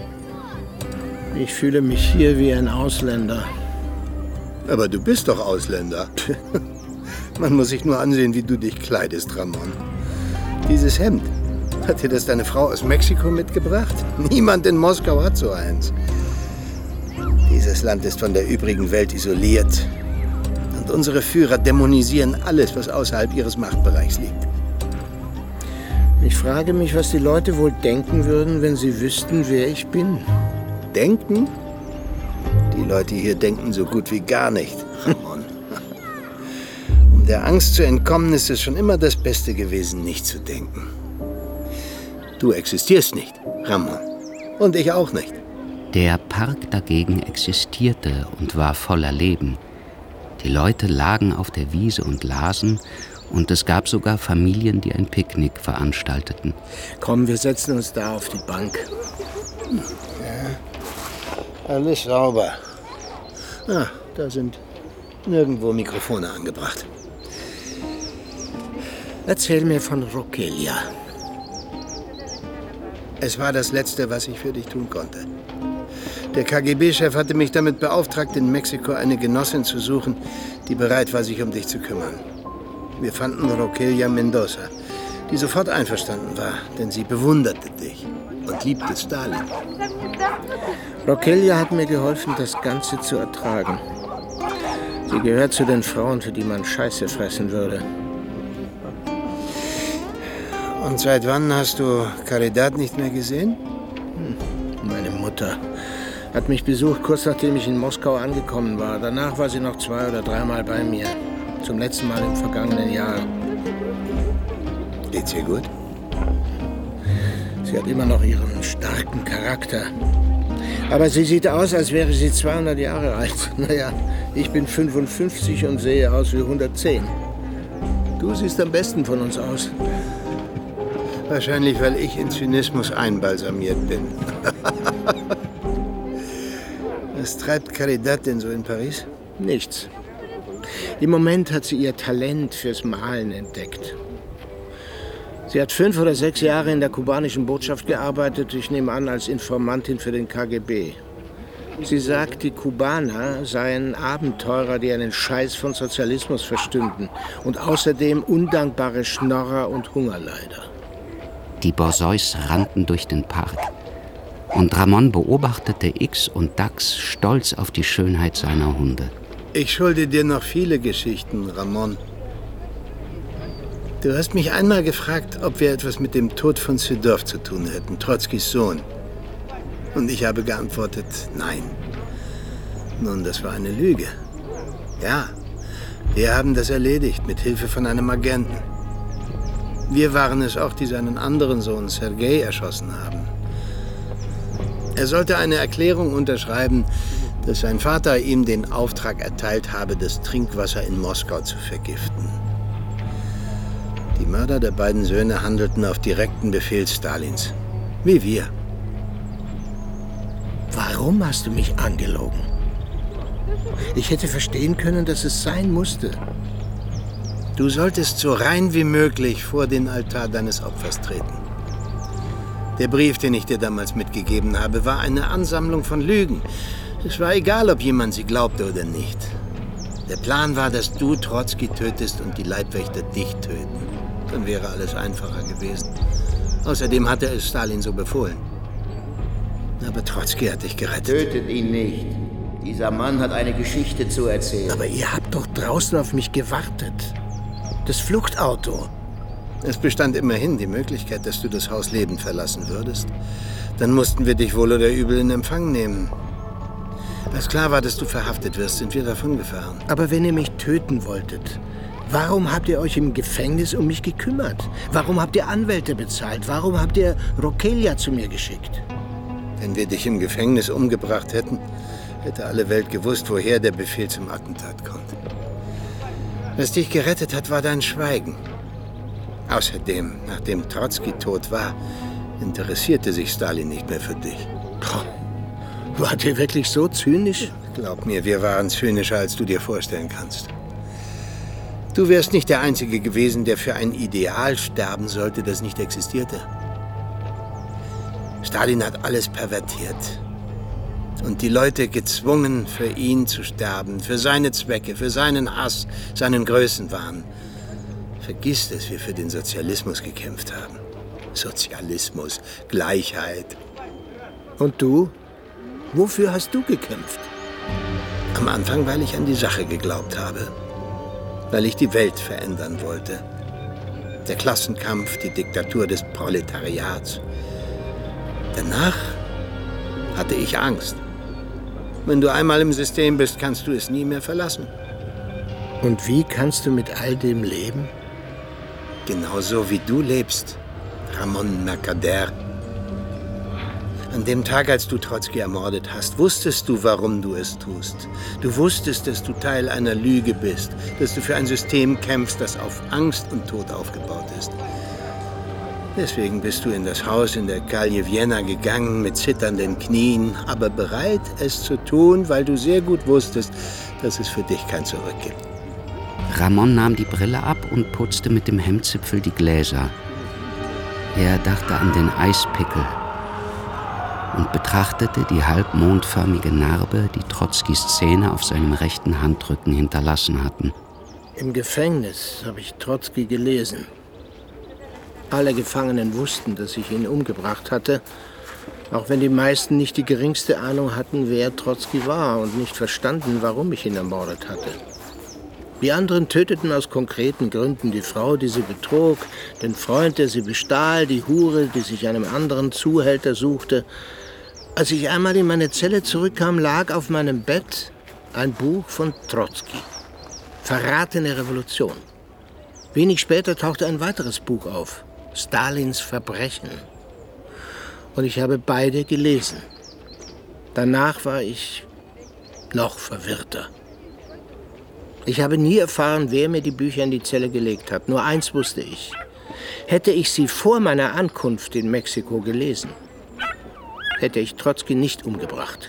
Ich fühle mich hier wie ein Ausländer. Aber du bist doch Ausländer. Man muss sich nur ansehen, wie du dich kleidest, Ramon. Dieses Hemd, hat dir das deine Frau aus Mexiko mitgebracht? Niemand in Moskau hat so eins. Dieses Land ist von der übrigen Welt isoliert. Und unsere Führer dämonisieren alles, was außerhalb ihres Machtbereichs liegt. Ich frage mich, was die Leute wohl denken würden, wenn sie wüssten, wer ich bin. Denken? Die Leute hier denken so gut wie gar nicht. Ramon. Um der Angst zu entkommen, ist es schon immer das Beste gewesen, nicht zu denken. Du existierst nicht, Ramon. Und ich auch nicht. Der Park dagegen existierte und war voller Leben. Die Leute lagen auf der Wiese und lasen, und es gab sogar Familien, die ein Picknick veranstalteten. Komm, wir setzen uns da auf die Bank. Ja, alles sauber. Ah, da sind nirgendwo Mikrofone angebracht. Erzähl mir von Rokelia. Es war das Letzte, was ich für dich tun konnte. Der K G B-Chef hatte mich damit beauftragt, in Mexiko eine Genossin zu suchen, die bereit war, sich um dich zu kümmern. Wir fanden Rokelia Mendoza, die sofort einverstanden war, denn sie bewunderte dich und liebte Stalin. Rokelia hat mir geholfen, das Ganze zu ertragen. Sie gehört zu den Frauen, für die man Scheiße fressen würde. Und seit wann hast du Caridad nicht mehr gesehen? Hm, meine Mutter hat mich besucht, kurz nachdem ich in Moskau angekommen war. Danach war sie noch zwei- oder dreimal bei mir. Zum letzten Mal im vergangenen Jahr. Geht's ihr gut? Sie hat immer noch ihren starken Charakter. Aber sie sieht aus, als wäre sie zweihundert Jahre alt. Naja, ich bin fünfundfünfzig und sehe aus wie hundertzehn. Du siehst am besten von uns aus. Wahrscheinlich, weil ich in Zynismus einbalsamiert bin. Was treibt Caridad denn so in Paris? Nichts. Im Moment hat sie ihr Talent fürs Malen entdeckt. Sie hat fünf oder sechs Jahre in der kubanischen Botschaft gearbeitet, ich nehme an, als Informantin für den K G B. Sie sagt, die Kubaner seien Abenteurer, die einen Scheiß von Sozialismus verstünden und außerdem undankbare Schnorrer und Hungerleider. Die Borzois rannten durch den Park und Ramon beobachtete X und Dax stolz auf die Schönheit seiner Hunde. Ich schulde dir noch viele Geschichten, Ramon. Du hast mich einmal gefragt, ob wir etwas mit dem Tod von Sedov zu tun hätten, Trotzkis Sohn. Und ich habe geantwortet, nein. Nun, das war eine Lüge. Ja, wir haben das erledigt, mit Hilfe von einem Agenten. Wir waren es auch, die seinen anderen Sohn Sergei erschossen haben. Er sollte eine Erklärung unterschreiben, dass sein Vater ihm den Auftrag erteilt habe, das Trinkwasser in Moskau zu vergiften. Die Mörder der beiden Söhne handelten auf direkten Befehl Stalins. Wie wir. Warum hast du mich angelogen? Ich hätte verstehen können, dass es sein musste. Du solltest so rein wie möglich vor den Altar deines Opfers treten. Der Brief, den ich dir damals mitgegeben habe, war eine Ansammlung von Lügen. Es war egal, ob jemand sie glaubte oder nicht. Der Plan war, dass du Trotzki tötest und die Leibwächter dich töten. Dann wäre alles einfacher gewesen. Außerdem hatte es Stalin so befohlen. Aber Trotzki hat dich gerettet. Tötet ihn nicht. Dieser Mann hat eine Geschichte zu erzählen. Aber ihr habt doch draußen auf mich gewartet. Das Fluchtauto. Es bestand immerhin die Möglichkeit, dass du das Haus lebend verlassen würdest. Dann mussten wir dich wohl oder übel in Empfang nehmen. Als klar war, dass du verhaftet wirst, sind wir davongefahren. Aber wenn ihr mich töten wolltet, warum habt ihr euch im Gefängnis um mich gekümmert? Warum habt ihr Anwälte bezahlt? Warum habt ihr Rokelia zu mir geschickt? Wenn wir dich im Gefängnis umgebracht hätten, hätte alle Welt gewusst, woher der Befehl zum Attentat kommt. Was dich gerettet hat, war dein Schweigen. Außerdem, nachdem Trotzki tot war, interessierte sich Stalin nicht mehr für dich. Wart ihr wirklich so zynisch? Glaub mir, wir waren zynischer, als du dir vorstellen kannst. Du wärst nicht der Einzige gewesen, der für ein Ideal sterben sollte, das nicht existierte. Stalin hat alles pervertiert und die Leute gezwungen, für ihn zu sterben, für seine Zwecke, für seinen Hass, seinen Größenwahn. Vergiss, dass wir für den Sozialismus gekämpft haben. Sozialismus, Gleichheit. Und du? Wofür hast du gekämpft? Am Anfang, weil ich an die Sache geglaubt habe. Weil ich die Welt verändern wollte. Der Klassenkampf, die Diktatur des Proletariats. Danach hatte ich Angst. Wenn du einmal im System bist, kannst du es nie mehr verlassen. Und wie kannst du mit all dem leben? Genauso wie du lebst, Ramon Mercader. An dem Tag, als du Trotzki ermordet hast, wusstest du, warum du es tust. Du wusstest, dass du Teil einer Lüge bist, dass du für ein System kämpfst, das auf Angst und Tod aufgebaut ist. Deswegen bist du in das Haus in der Calle Vienna gegangen, mit zitternden Knien, aber bereit, es zu tun, weil du sehr gut wusstest, dass es für dich kein Zurück gibt. Ramon nahm die Brille ab und putzte mit dem Hemdzipfel die Gläser. Er dachte an den Eispickel und betrachtete die halbmondförmige Narbe, die Trotzkis Zähne auf seinem rechten Handrücken hinterlassen hatten. Im Gefängnis habe ich Trotzki gelesen. Alle Gefangenen wussten, dass ich ihn umgebracht hatte, auch wenn die meisten nicht die geringste Ahnung hatten, wer Trotzki war und nicht verstanden, warum ich ihn ermordet hatte. Die anderen töteten aus konkreten Gründen die Frau, die sie betrog, den Freund, der sie bestahl, die Hure, die sich einem anderen Zuhälter suchte. Als ich einmal in meine Zelle zurückkam, lag auf meinem Bett ein Buch von Trotzki. Verratene Revolution. Wenig später tauchte ein weiteres Buch auf. Stalins Verbrechen. Und ich habe beide gelesen. Danach war ich noch verwirrter. Ich habe nie erfahren, wer mir die Bücher in die Zelle gelegt hat. Nur eins wusste ich. Hätte ich sie vor meiner Ankunft in Mexiko gelesen, hätte ich Trotzki nicht umgebracht.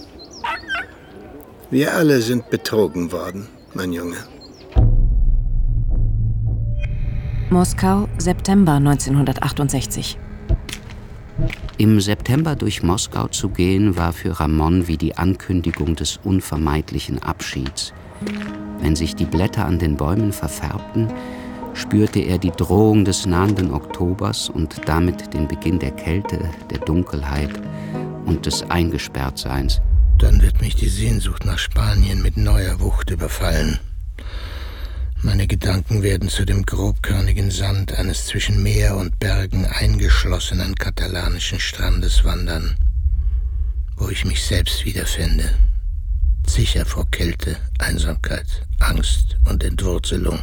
Wir alle sind betrogen worden, mein Junge. Moskau, September neunzehnhundertachtundsechzig. Im September durch Moskau zu gehen, war für Ramon wie die Ankündigung des unvermeidlichen Abschieds. Wenn sich die Blätter an den Bäumen verfärbten, spürte er die Drohung des nahenden Oktobers und damit den Beginn der Kälte, der Dunkelheit und des Eingesperrtseins. Dann wird mich die Sehnsucht nach Spanien mit neuer Wucht überfallen. Meine Gedanken werden zu dem grobkörnigen Sand eines zwischen Meer und Bergen eingeschlossenen katalanischen Strandes wandern, wo ich mich selbst wiederfände, sicher vor Kälte, Einsamkeit, Angst und Entwurzelung.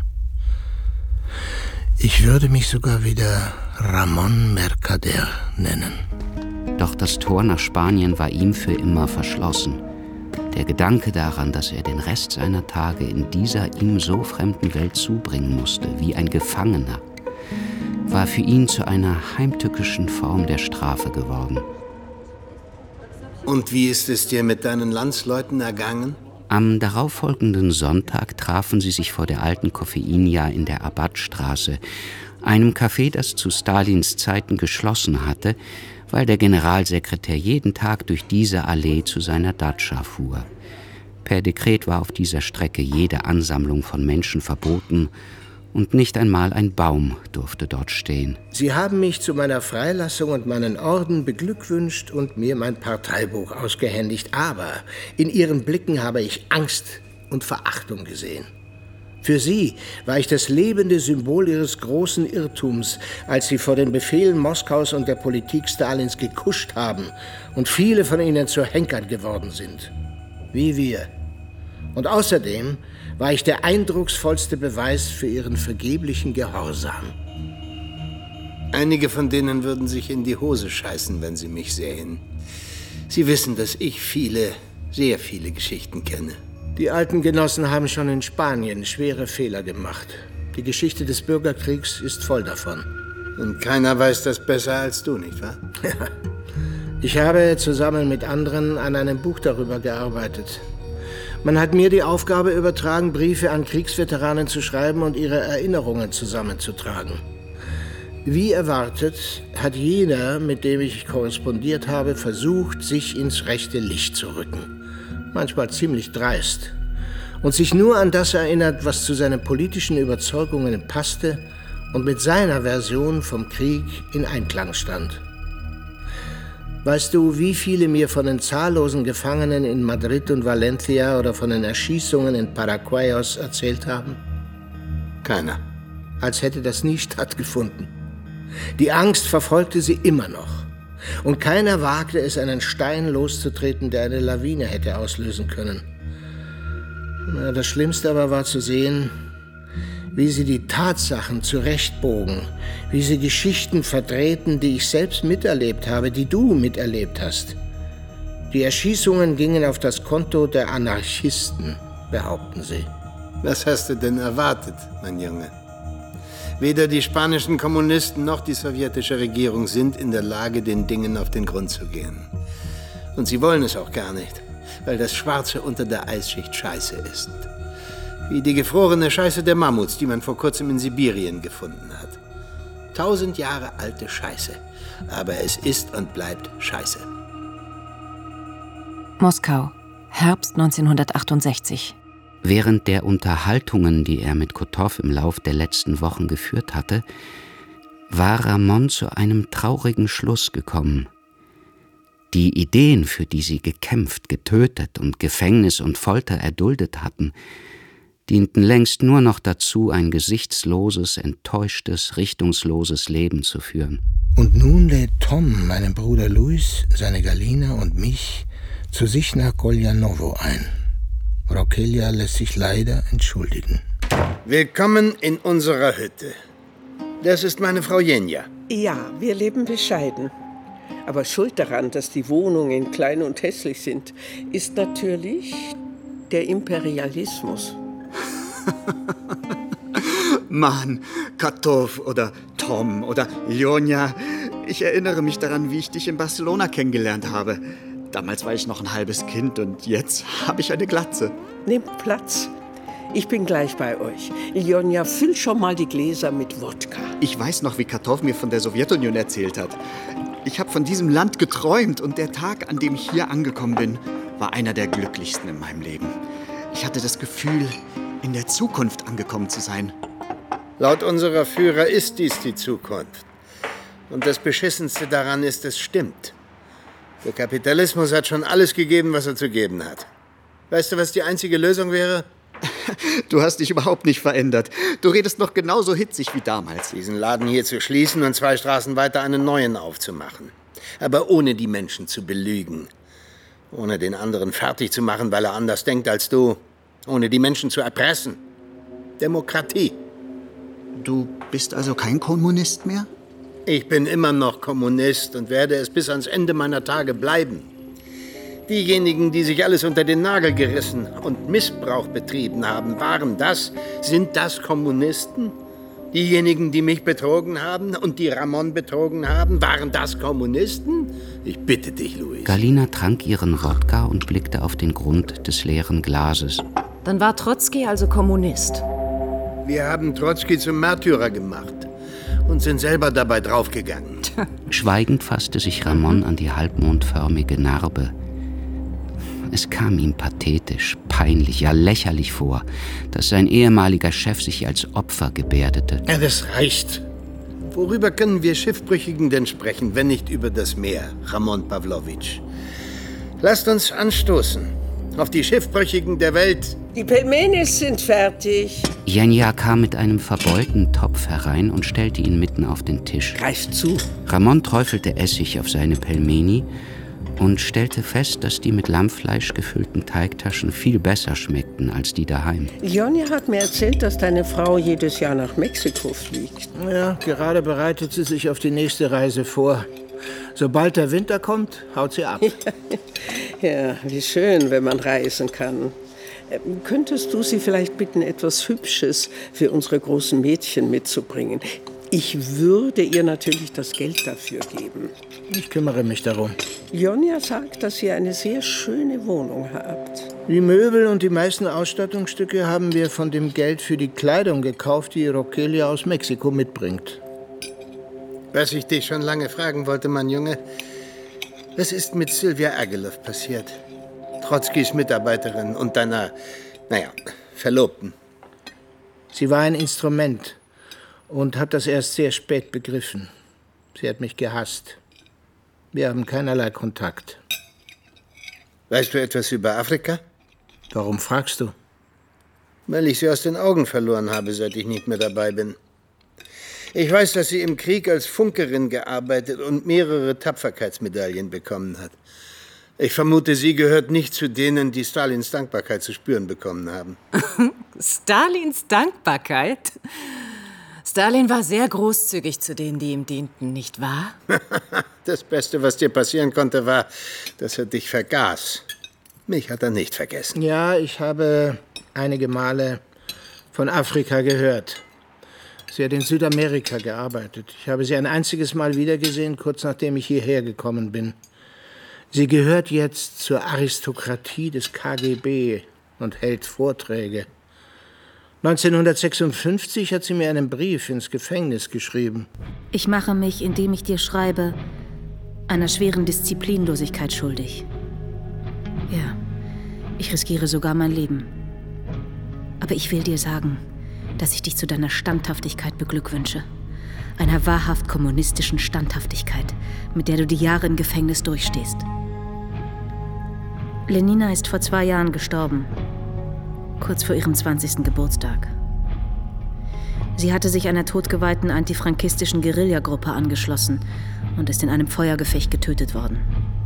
Ich würde mich sogar wieder Ramon Mercader nennen. Doch das Tor nach Spanien war ihm für immer verschlossen. Der Gedanke daran, dass er den Rest seiner Tage in dieser ihm so fremden Welt zubringen musste, wie ein Gefangener, war für ihn zu einer heimtückischen Form der Strafe geworden. Und wie ist es dir mit deinen Landsleuten ergangen? Am darauffolgenden Sonntag trafen sie sich vor der alten Koffeinia in der Abadstraße, einem Café, das zu Stalins Zeiten geschlossen hatte, weil der Generalsekretär jeden Tag durch diese Allee zu seiner Datscha fuhr. Per Dekret war auf dieser Strecke jede Ansammlung von Menschen verboten und nicht einmal ein Baum durfte dort stehen. Sie haben mich zu meiner Freilassung und meinen Orden beglückwünscht und mir mein Parteibuch ausgehändigt, aber in Ihren Blicken habe ich Angst und Verachtung gesehen. Für Sie war ich das lebende Symbol Ihres großen Irrtums, als Sie vor den Befehlen Moskaus und der Politik Stalins gekuscht haben und viele von Ihnen zu Henkern geworden sind. Wie wir. Und außerdem war ich der eindrucksvollste Beweis für Ihren vergeblichen Gehorsam. Einige von denen würden sich in die Hose scheißen, wenn sie mich sehen. Sie wissen, dass ich viele, sehr viele Geschichten kenne. Die alten Genossen haben schon in Spanien schwere Fehler gemacht. Die Geschichte des Bürgerkriegs ist voll davon. Und keiner weiß das besser als du, nicht wahr? Ja. Ich habe zusammen mit anderen an einem Buch darüber gearbeitet. Man hat mir die Aufgabe übertragen, Briefe an Kriegsveteranen zu schreiben und ihre Erinnerungen zusammenzutragen. Wie erwartet, hat jener, mit dem ich korrespondiert habe, versucht, sich ins rechte Licht zu rücken. Manchmal ziemlich dreist, und sich nur an das erinnert, was zu seinen politischen Überzeugungen passte und mit seiner Version vom Krieg in Einklang stand. Weißt du, wie viele mir von den zahllosen Gefangenen in Madrid und Valencia oder von den Erschießungen in Paraguayos erzählt haben? Keiner. Als hätte das nie stattgefunden. Die Angst verfolgte sie immer noch. Und keiner wagte es, einen Stein loszutreten, der eine Lawine hätte auslösen können. Na, das Schlimmste aber war zu sehen, wie sie die Tatsachen zurechtbogen, wie sie Geschichten verdrehten, die ich selbst miterlebt habe, die du miterlebt hast. Die Erschießungen gingen auf das Konto der Anarchisten, behaupten sie. Was hast du denn erwartet, mein Junge? Weder die spanischen Kommunisten noch die sowjetische Regierung sind in der Lage, den Dingen auf den Grund zu gehen. Und sie wollen es auch gar nicht, weil das Schwarze unter der Eisschicht Scheiße ist. Wie die gefrorene Scheiße der Mammuts, die man vor kurzem in Sibirien gefunden hat. Tausend Jahre alte Scheiße, aber es ist und bleibt Scheiße. Moskau, Herbst neunzehnhundertachtundsechzig. Während der Unterhaltungen, die er mit Kotow im Lauf der letzten Wochen geführt hatte, war Ramon zu einem traurigen Schluss gekommen. Die Ideen, für die sie gekämpft, getötet und Gefängnis und Folter erduldet hatten, dienten längst nur noch dazu, ein gesichtsloses, enttäuschtes, richtungsloses Leben zu führen. Und nun lädt Tom meinen Bruder Luis, seine Galina und mich zu sich nach Goljanowo ein. Rokelia lässt sich leider entschuldigen. Willkommen in unserer Hütte. Das ist meine Frau Jenja. Ja, wir leben bescheiden. Aber schuld daran, dass die Wohnungen klein und hässlich sind, ist natürlich der Imperialismus. Mann, Kotow oder Tom oder Ljonia. Ich erinnere mich daran, wie ich dich in Barcelona kennengelernt habe. Damals war ich noch ein halbes Kind und jetzt habe ich eine Glatze. Nehmt Platz. Ich bin gleich bei euch. Iljonja, füll schon mal die Gläser mit Wodka. Ich weiß noch, wie Kartoff mir von der Sowjetunion erzählt hat. Ich habe von diesem Land geträumt und der Tag, an dem ich hier angekommen bin, war einer der glücklichsten in meinem Leben. Ich hatte das Gefühl, in der Zukunft angekommen zu sein. Laut unserer Führer ist dies die Zukunft. Und das Beschissenste daran ist, es stimmt. Der Kapitalismus hat schon alles gegeben, was er zu geben hat. Weißt du, was die einzige Lösung wäre? Du hast dich überhaupt nicht verändert. Du redest noch genauso hitzig wie damals. Diesen Laden hier zu schließen und zwei Straßen weiter einen neuen aufzumachen. Aber ohne die Menschen zu belügen. Ohne den anderen fertig zu machen, weil er anders denkt als du. Ohne die Menschen zu erpressen. Demokratie. Du bist also kein Kommunist mehr? Ich bin immer noch Kommunist und werde es bis ans Ende meiner Tage bleiben. Diejenigen, die sich alles unter den Nagel gerissen und Missbrauch betrieben haben, waren das, sind das Kommunisten? Diejenigen, die mich betrogen haben und die Ramon betrogen haben, waren das Kommunisten? Ich bitte dich, Luis. Galina trank ihren Wodka und blickte auf den Grund des leeren Glases. Dann war Trotzki also Kommunist. Wir haben Trotzki zum Märtyrer gemacht und sind selber dabei draufgegangen. Schweigend fasste sich Ramon an die halbmondförmige Narbe. Es kam ihm pathetisch, peinlich, ja lächerlich vor, dass sein ehemaliger Chef sich als Opfer gebärdete. Ja, das reicht. Worüber können wir Schiffbrüchigen denn sprechen, wenn nicht über das Meer, Ramon Pavlovich? Lasst uns anstoßen auf die Schiffbrüchigen der Welt. Die Pelmenis sind fertig. Jenja kam mit einem verbeulten Topf herein und stellte ihn mitten auf den Tisch. Greif zu. Ramon träufelte Essig auf seine Pelmeni und stellte fest, dass die mit Lammfleisch gefüllten Teigtaschen viel besser schmeckten als die daheim. Iljonja hat mir erzählt, dass deine Frau jedes Jahr nach Mexiko fliegt. Ja, gerade bereitet sie sich auf die nächste Reise vor. Sobald der Winter kommt, haut sie ab. Ja, wie schön, wenn man reisen kann. Könntest du sie vielleicht bitten, etwas Hübsches für unsere großen Mädchen mitzubringen? Ich würde ihr natürlich das Geld dafür geben. Ich kümmere mich darum. Iljonja sagt, dass ihr eine sehr schöne Wohnung habt. Die Möbel und die meisten Ausstattungsstücke haben wir von dem Geld für die Kleidung gekauft, die Rokelia aus Mexiko mitbringt. Was ich dich schon lange fragen wollte, mein Junge, was ist mit Sylvia Agelow passiert? Trotzkis Mitarbeiterin und deiner, naja, Verlobten. Sie war ein Instrument und hat das erst sehr spät begriffen. Sie hat mich gehasst. Wir haben keinerlei Kontakt. Weißt du etwas über Afrika? Warum fragst du? Weil ich sie aus den Augen verloren habe, seit ich nicht mehr dabei bin. Ich weiß, dass sie im Krieg als Funkerin gearbeitet und mehrere Tapferkeitsmedaillen bekommen hat. Ich vermute, sie gehört nicht zu denen, die Stalins Dankbarkeit zu spüren bekommen haben. Stalins Dankbarkeit? Stalin war sehr großzügig zu denen, die ihm dienten, nicht wahr? Das Beste, was dir passieren konnte, war, dass er dich vergaß. Mich hat er nicht vergessen. Ja, ich habe einige Male von Afrika gehört. Sie hat in Südamerika gearbeitet. Ich habe sie ein einziges Mal wiedergesehen, kurz nachdem ich hierher gekommen bin. Sie gehört jetzt zur Aristokratie des K G B und hält Vorträge. neunzehnhundertsechsundfünfzig hat sie mir einen Brief ins Gefängnis geschrieben. Ich mache mich, indem ich dir schreibe, einer schweren Disziplinlosigkeit schuldig. Ja, ich riskiere sogar mein Leben. Aber ich will dir sagen, dass ich dich zu deiner Standhaftigkeit beglückwünsche. Einer wahrhaft kommunistischen Standhaftigkeit, mit der du die Jahre im Gefängnis durchstehst. Lenina ist vor zwei Jahren gestorben, kurz vor ihrem zwanzigsten Geburtstag. Sie hatte sich einer todgeweihten antifrankistischen Guerillagruppe angeschlossen und ist in einem Feuergefecht getötet worden.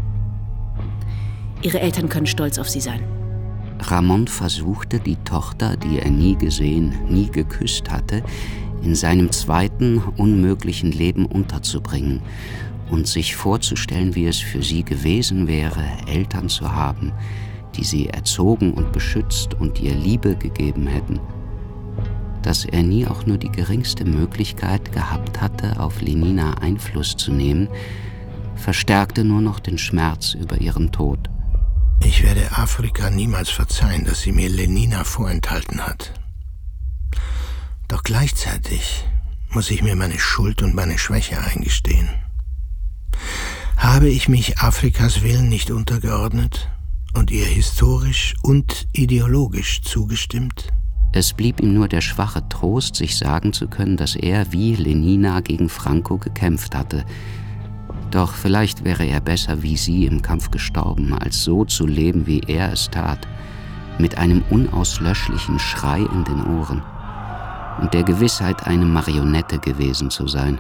Ihre Eltern können stolz auf sie sein. Ramon versuchte, die Tochter, die er nie gesehen, nie geküsst hatte, in seinem zweiten, unmöglichen Leben unterzubringen und sich vorzustellen, wie es für sie gewesen wäre, Eltern zu haben, die sie erzogen und beschützt und ihr Liebe gegeben hätten. Dass er nie auch nur die geringste Möglichkeit gehabt hatte, auf Lenina Einfluss zu nehmen, verstärkte nur noch den Schmerz über ihren Tod. Ich werde Afrika niemals verzeihen, dass sie mir Lenina vorenthalten hat. Doch gleichzeitig muss ich mir meine Schuld und meine Schwäche eingestehen. Habe ich mich Afrikas Willen nicht untergeordnet und ihr historisch und ideologisch zugestimmt? Es blieb ihm nur der schwache Trost, sich sagen zu können, dass er wie Lenina gegen Franco gekämpft hatte. Doch vielleicht wäre er besser wie sie im Kampf gestorben, als so zu leben, wie er es tat, mit einem unauslöschlichen Schrei in den Ohren und der Gewissheit, eine Marionette gewesen zu sein.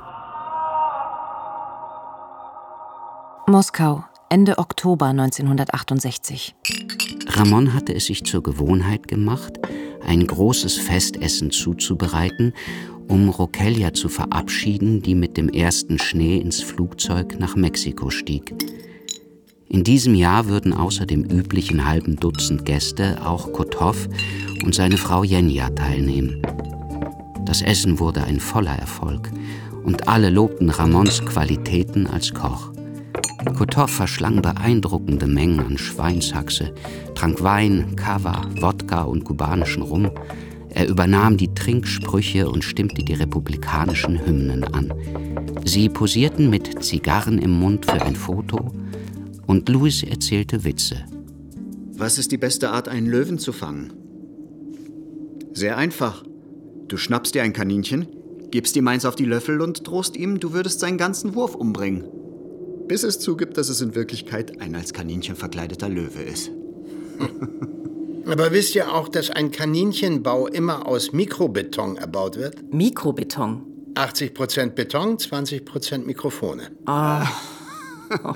Moskau, Ende Oktober neunzehnhundertachtundsechzig. Ramon hatte es sich zur Gewohnheit gemacht, ein großes Festessen zuzubereiten, um Rokelia zu verabschieden, die mit dem ersten Schnee ins Flugzeug nach Mexiko stieg. In diesem Jahr würden außer dem üblichen halben Dutzend Gäste auch Kotov und seine Frau Jenja teilnehmen. Das Essen wurde ein voller Erfolg und alle lobten Ramons Qualitäten als Koch. Kotov verschlang beeindruckende Mengen an Schweinshaxe, trank Wein, Kava, Wodka und kubanischen Rum. Er übernahm die Trinksprüche und stimmte die republikanischen Hymnen an. Sie posierten mit Zigarren im Mund für ein Foto und Louis erzählte Witze. Was ist die beste Art, einen Löwen zu fangen? Sehr einfach. Du schnappst dir ein Kaninchen, gibst ihm eins auf die Löffel und drohst ihm, du würdest seinen ganzen Wurf umbringen. Bis es zugibt, dass es in Wirklichkeit ein als Kaninchen verkleideter Löwe ist. Aber wisst ihr auch, dass ein Kaninchenbau immer aus Mikrobeton erbaut wird? Mikrobeton? achtzig Prozent Beton, zwanzig Prozent Mikrofone. Ah. Oh.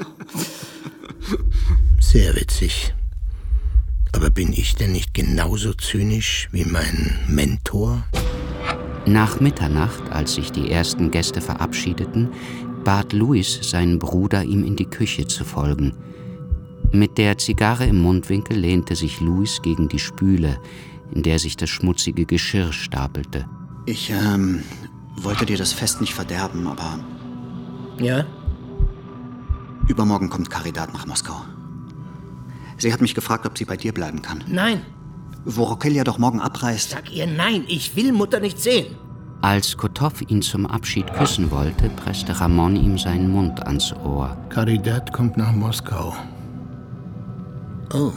Sehr witzig. Aber bin ich denn nicht genauso zynisch wie mein Mentor? Nach Mitternacht, als sich die ersten Gäste verabschiedeten, bat Louis seinen Bruder, ihm in die Küche zu folgen. Mit der Zigarre im Mundwinkel lehnte sich Louis gegen die Spüle, in der sich das schmutzige Geschirr stapelte. Ich ähm, wollte dir das Fest nicht verderben, aber... Ja? Übermorgen kommt Caridad nach Moskau. Sie hat mich gefragt, ob sie bei dir bleiben kann. Nein. Wo Rokelia doch morgen abreist. Sag ihr nein, ich will Mutter nicht sehen. Als Kotov ihn zum Abschied küssen wollte, presste Ramon ihm seinen Mund ans Ohr. Caridad kommt nach Moskau. Oh.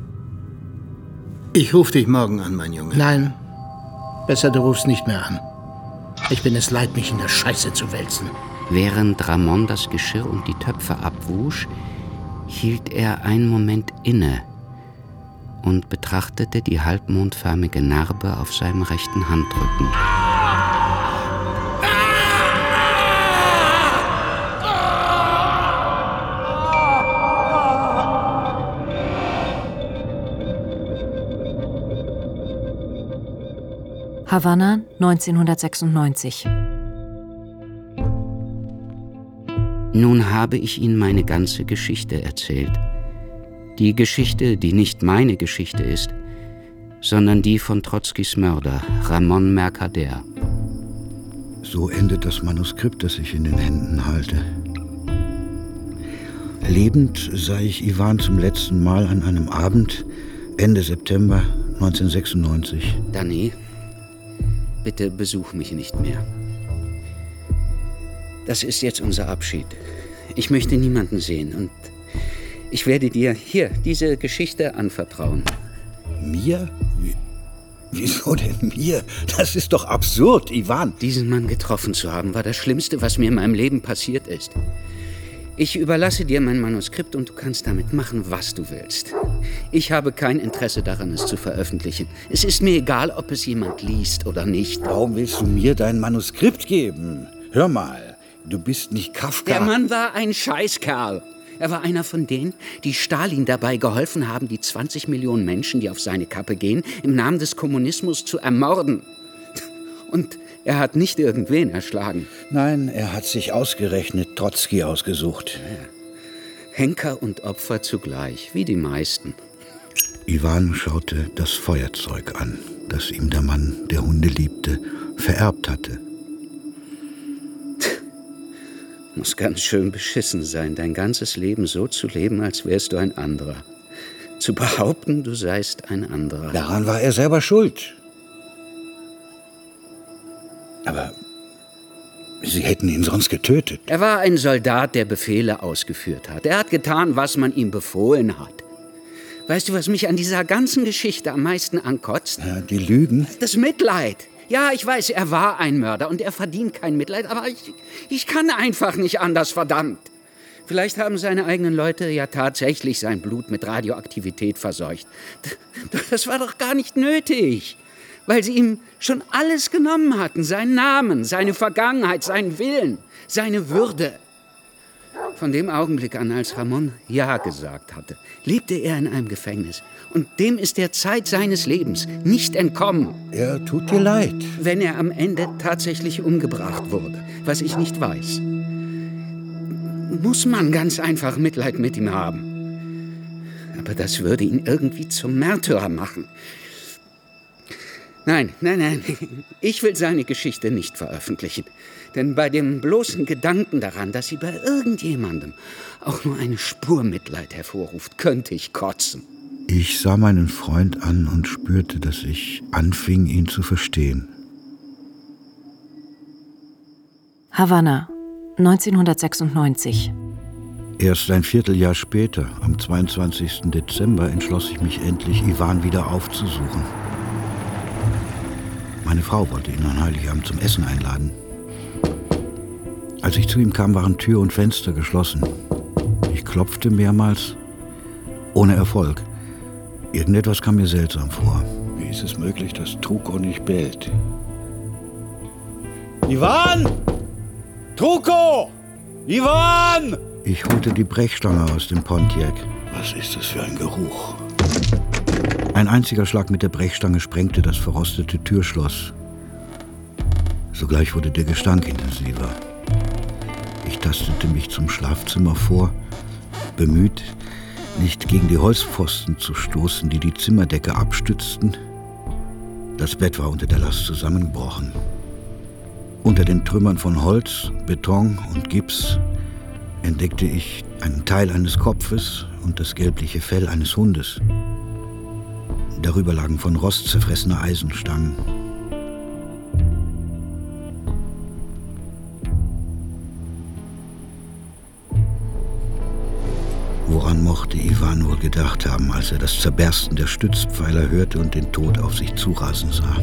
Ich ruf dich morgen an, mein Junge. Nein, besser du rufst nicht mehr an. Ich bin es leid, mich in der Scheiße zu wälzen. Während Ramon das Geschirr und die Töpfe abwusch, hielt er einen Moment inne und betrachtete die halbmondförmige Narbe auf seinem rechten Handrücken. Havanna, neunzehnhundertsechsundneunzig. Nun habe ich Ihnen meine ganze Geschichte erzählt. Die Geschichte, die nicht meine Geschichte ist, sondern die von Trotzkis Mörder, Ramon Mercader. So endet das Manuskript, das ich in den Händen halte. Lebend sah ich Iwan zum letzten Mal an einem Abend Ende September neunzehnhundertsechsundneunzig. Danny, bitte besuch mich nicht mehr. Das ist jetzt unser Abschied. Ich möchte niemanden sehen und ich werde dir hier diese Geschichte anvertrauen. Mir? Wie, wieso denn mir? Das ist doch absurd, Iwan. Diesen Mann getroffen zu haben, war das Schlimmste, was mir in meinem Leben passiert ist. Ich überlasse dir mein Manuskript und du kannst damit machen, was du willst. Ich habe kein Interesse daran, es zu veröffentlichen. Es ist mir egal, ob es jemand liest oder nicht. Warum willst du mir dein Manuskript geben? Hör mal, du bist nicht Kafka. Der Mann war ein Scheißkerl. Er war einer von denen, die Stalin dabei geholfen haben, die zwanzig Millionen Menschen, die auf seine Kappe gehen, im Namen des Kommunismus zu ermorden. Und er hat nicht irgendwen erschlagen. Nein, er hat sich ausgerechnet Trotzki ausgesucht. Ja. Henker und Opfer zugleich, wie die meisten. Iwan schaute das Feuerzeug an, das ihm der Mann, der Hunde liebte, vererbt hatte. Muss ganz schön beschissen sein, dein ganzes Leben so zu leben, als wärst du ein anderer. Zu behaupten, du seist ein anderer. Daran war er selber schuld. Aber Sie hätten ihn sonst getötet. Er war ein Soldat, der Befehle ausgeführt hat. Er hat getan, was man ihm befohlen hat. Weißt du, was mich an dieser ganzen Geschichte am meisten ankotzt? Ja, die Lügen? Das Mitleid. Ja, ich weiß, er war ein Mörder und er verdient kein Mitleid, aber ich, ich kann einfach nicht anders, verdammt. Vielleicht haben seine eigenen Leute ja tatsächlich sein Blut mit Radioaktivität verseucht. Das war doch gar nicht nötig, weil sie ihm schon alles genommen hatten. Seinen Namen, seine Vergangenheit, seinen Willen, seine Würde. Von dem Augenblick an, als Ramon Ja gesagt hatte, lebte er in einem Gefängnis. Und dem ist der Zeit seines Lebens nicht entkommen. Er tut dir leid. Wenn er am Ende tatsächlich umgebracht wurde, was ich nicht weiß, muss man ganz einfach Mitleid mit ihm haben. Aber das würde ihn irgendwie zum Märtyrer machen. Nein, nein, nein, ich will seine Geschichte nicht veröffentlichen. Denn bei dem bloßen Gedanken daran, dass sie bei irgendjemandem auch nur eine Spur Mitleid hervorruft, könnte ich kotzen. Ich sah meinen Freund an und spürte, dass ich anfing, ihn zu verstehen. Havanna, neunzehnhundertsechsundneunzig. Erst ein Vierteljahr später, am zweiundzwanzigsten Dezember, entschloss ich mich endlich, Iwan wieder aufzusuchen. Meine Frau wollte ihn an Heiligabend zum Essen einladen. Als ich zu ihm kam, waren Tür und Fenster geschlossen. Ich klopfte mehrmals, ohne Erfolg. Irgendetwas kam mir seltsam vor. Wie ist es möglich, dass Truko nicht bellt? Iwan! Truko! Iwan! Ich holte die Brechstange aus dem Pontiac. Was ist das für ein Geruch? Ein einziger Schlag mit der Brechstange sprengte das verrostete Türschloss. Sogleich wurde der Gestank intensiver. Ich tastete mich zum Schlafzimmer vor, bemüht, nicht gegen die Holzpfosten zu stoßen, die die Zimmerdecke abstützten. Das Bett war unter der Last zusammengebrochen. Unter den Trümmern von Holz, Beton und Gips entdeckte ich einen Teil eines Kopfes und das gelbliche Fell eines Hundes. Darüber lagen von Rost zerfressene Eisenstangen. Woran mochte Iwan wohl gedacht haben, als er das Zerbersten der Stützpfeiler hörte und den Tod auf sich zurasen sah?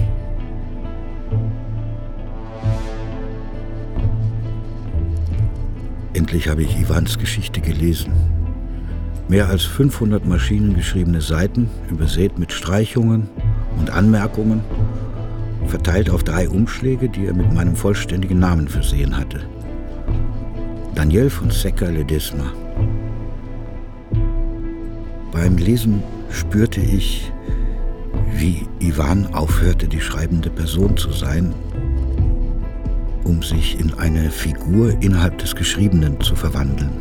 Endlich habe ich Iwans Geschichte gelesen. Mehr als fünfhundert maschinengeschriebene Seiten, übersät mit Streichungen und Anmerkungen, verteilt auf drei Umschläge, die er mit meinem vollständigen Namen versehen hatte. Daniel Fonseca Ledesma. Beim Lesen spürte ich, wie Iwan aufhörte, die schreibende Person zu sein, um sich in eine Figur innerhalb des Geschriebenen zu verwandeln.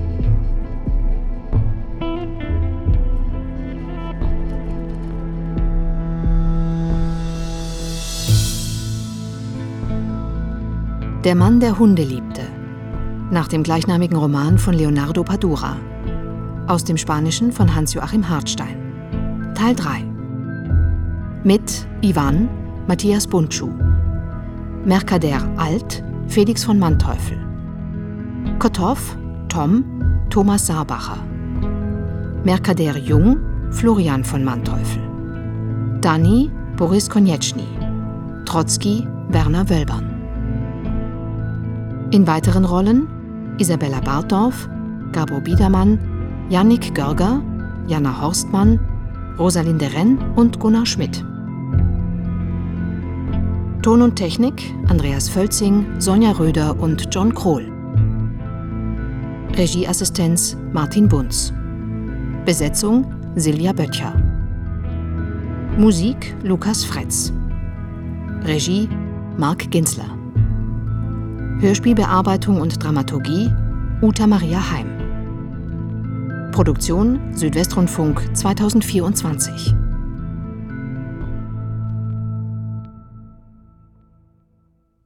Der Mann, der Hunde liebte. Nach dem gleichnamigen Roman von Leonardo Padura. Aus dem Spanischen von Hans-Joachim Hartstein. Teil drei. Mit Iwan, Matthias Bundschuh. Mercader Alt, Felix von Manteuffel. Kotow, Tom, Thomas Saarbacher. Mercader Jung, Florian von Manteuffel. Dani, Boris Konieczny. Trotzki, Werner Wölbern. In weiteren Rollen Isabella Bartdorf, Gabor Biedermann, Jannik Görger, Jana Horstmann, Rosalinde Renn und Gunnar Schmidt. Ton und Technik Andreas Völzing, Sonja Röder und John Krohl. Regieassistenz Martin Bunz. Besetzung Silvia Böttcher. Musik Lukas Fretz. Regie Marc Ginzler. Hörspielbearbeitung und Dramaturgie Uta Maria Heim. Produktion Südwestrundfunk zweitausendvierundzwanzig.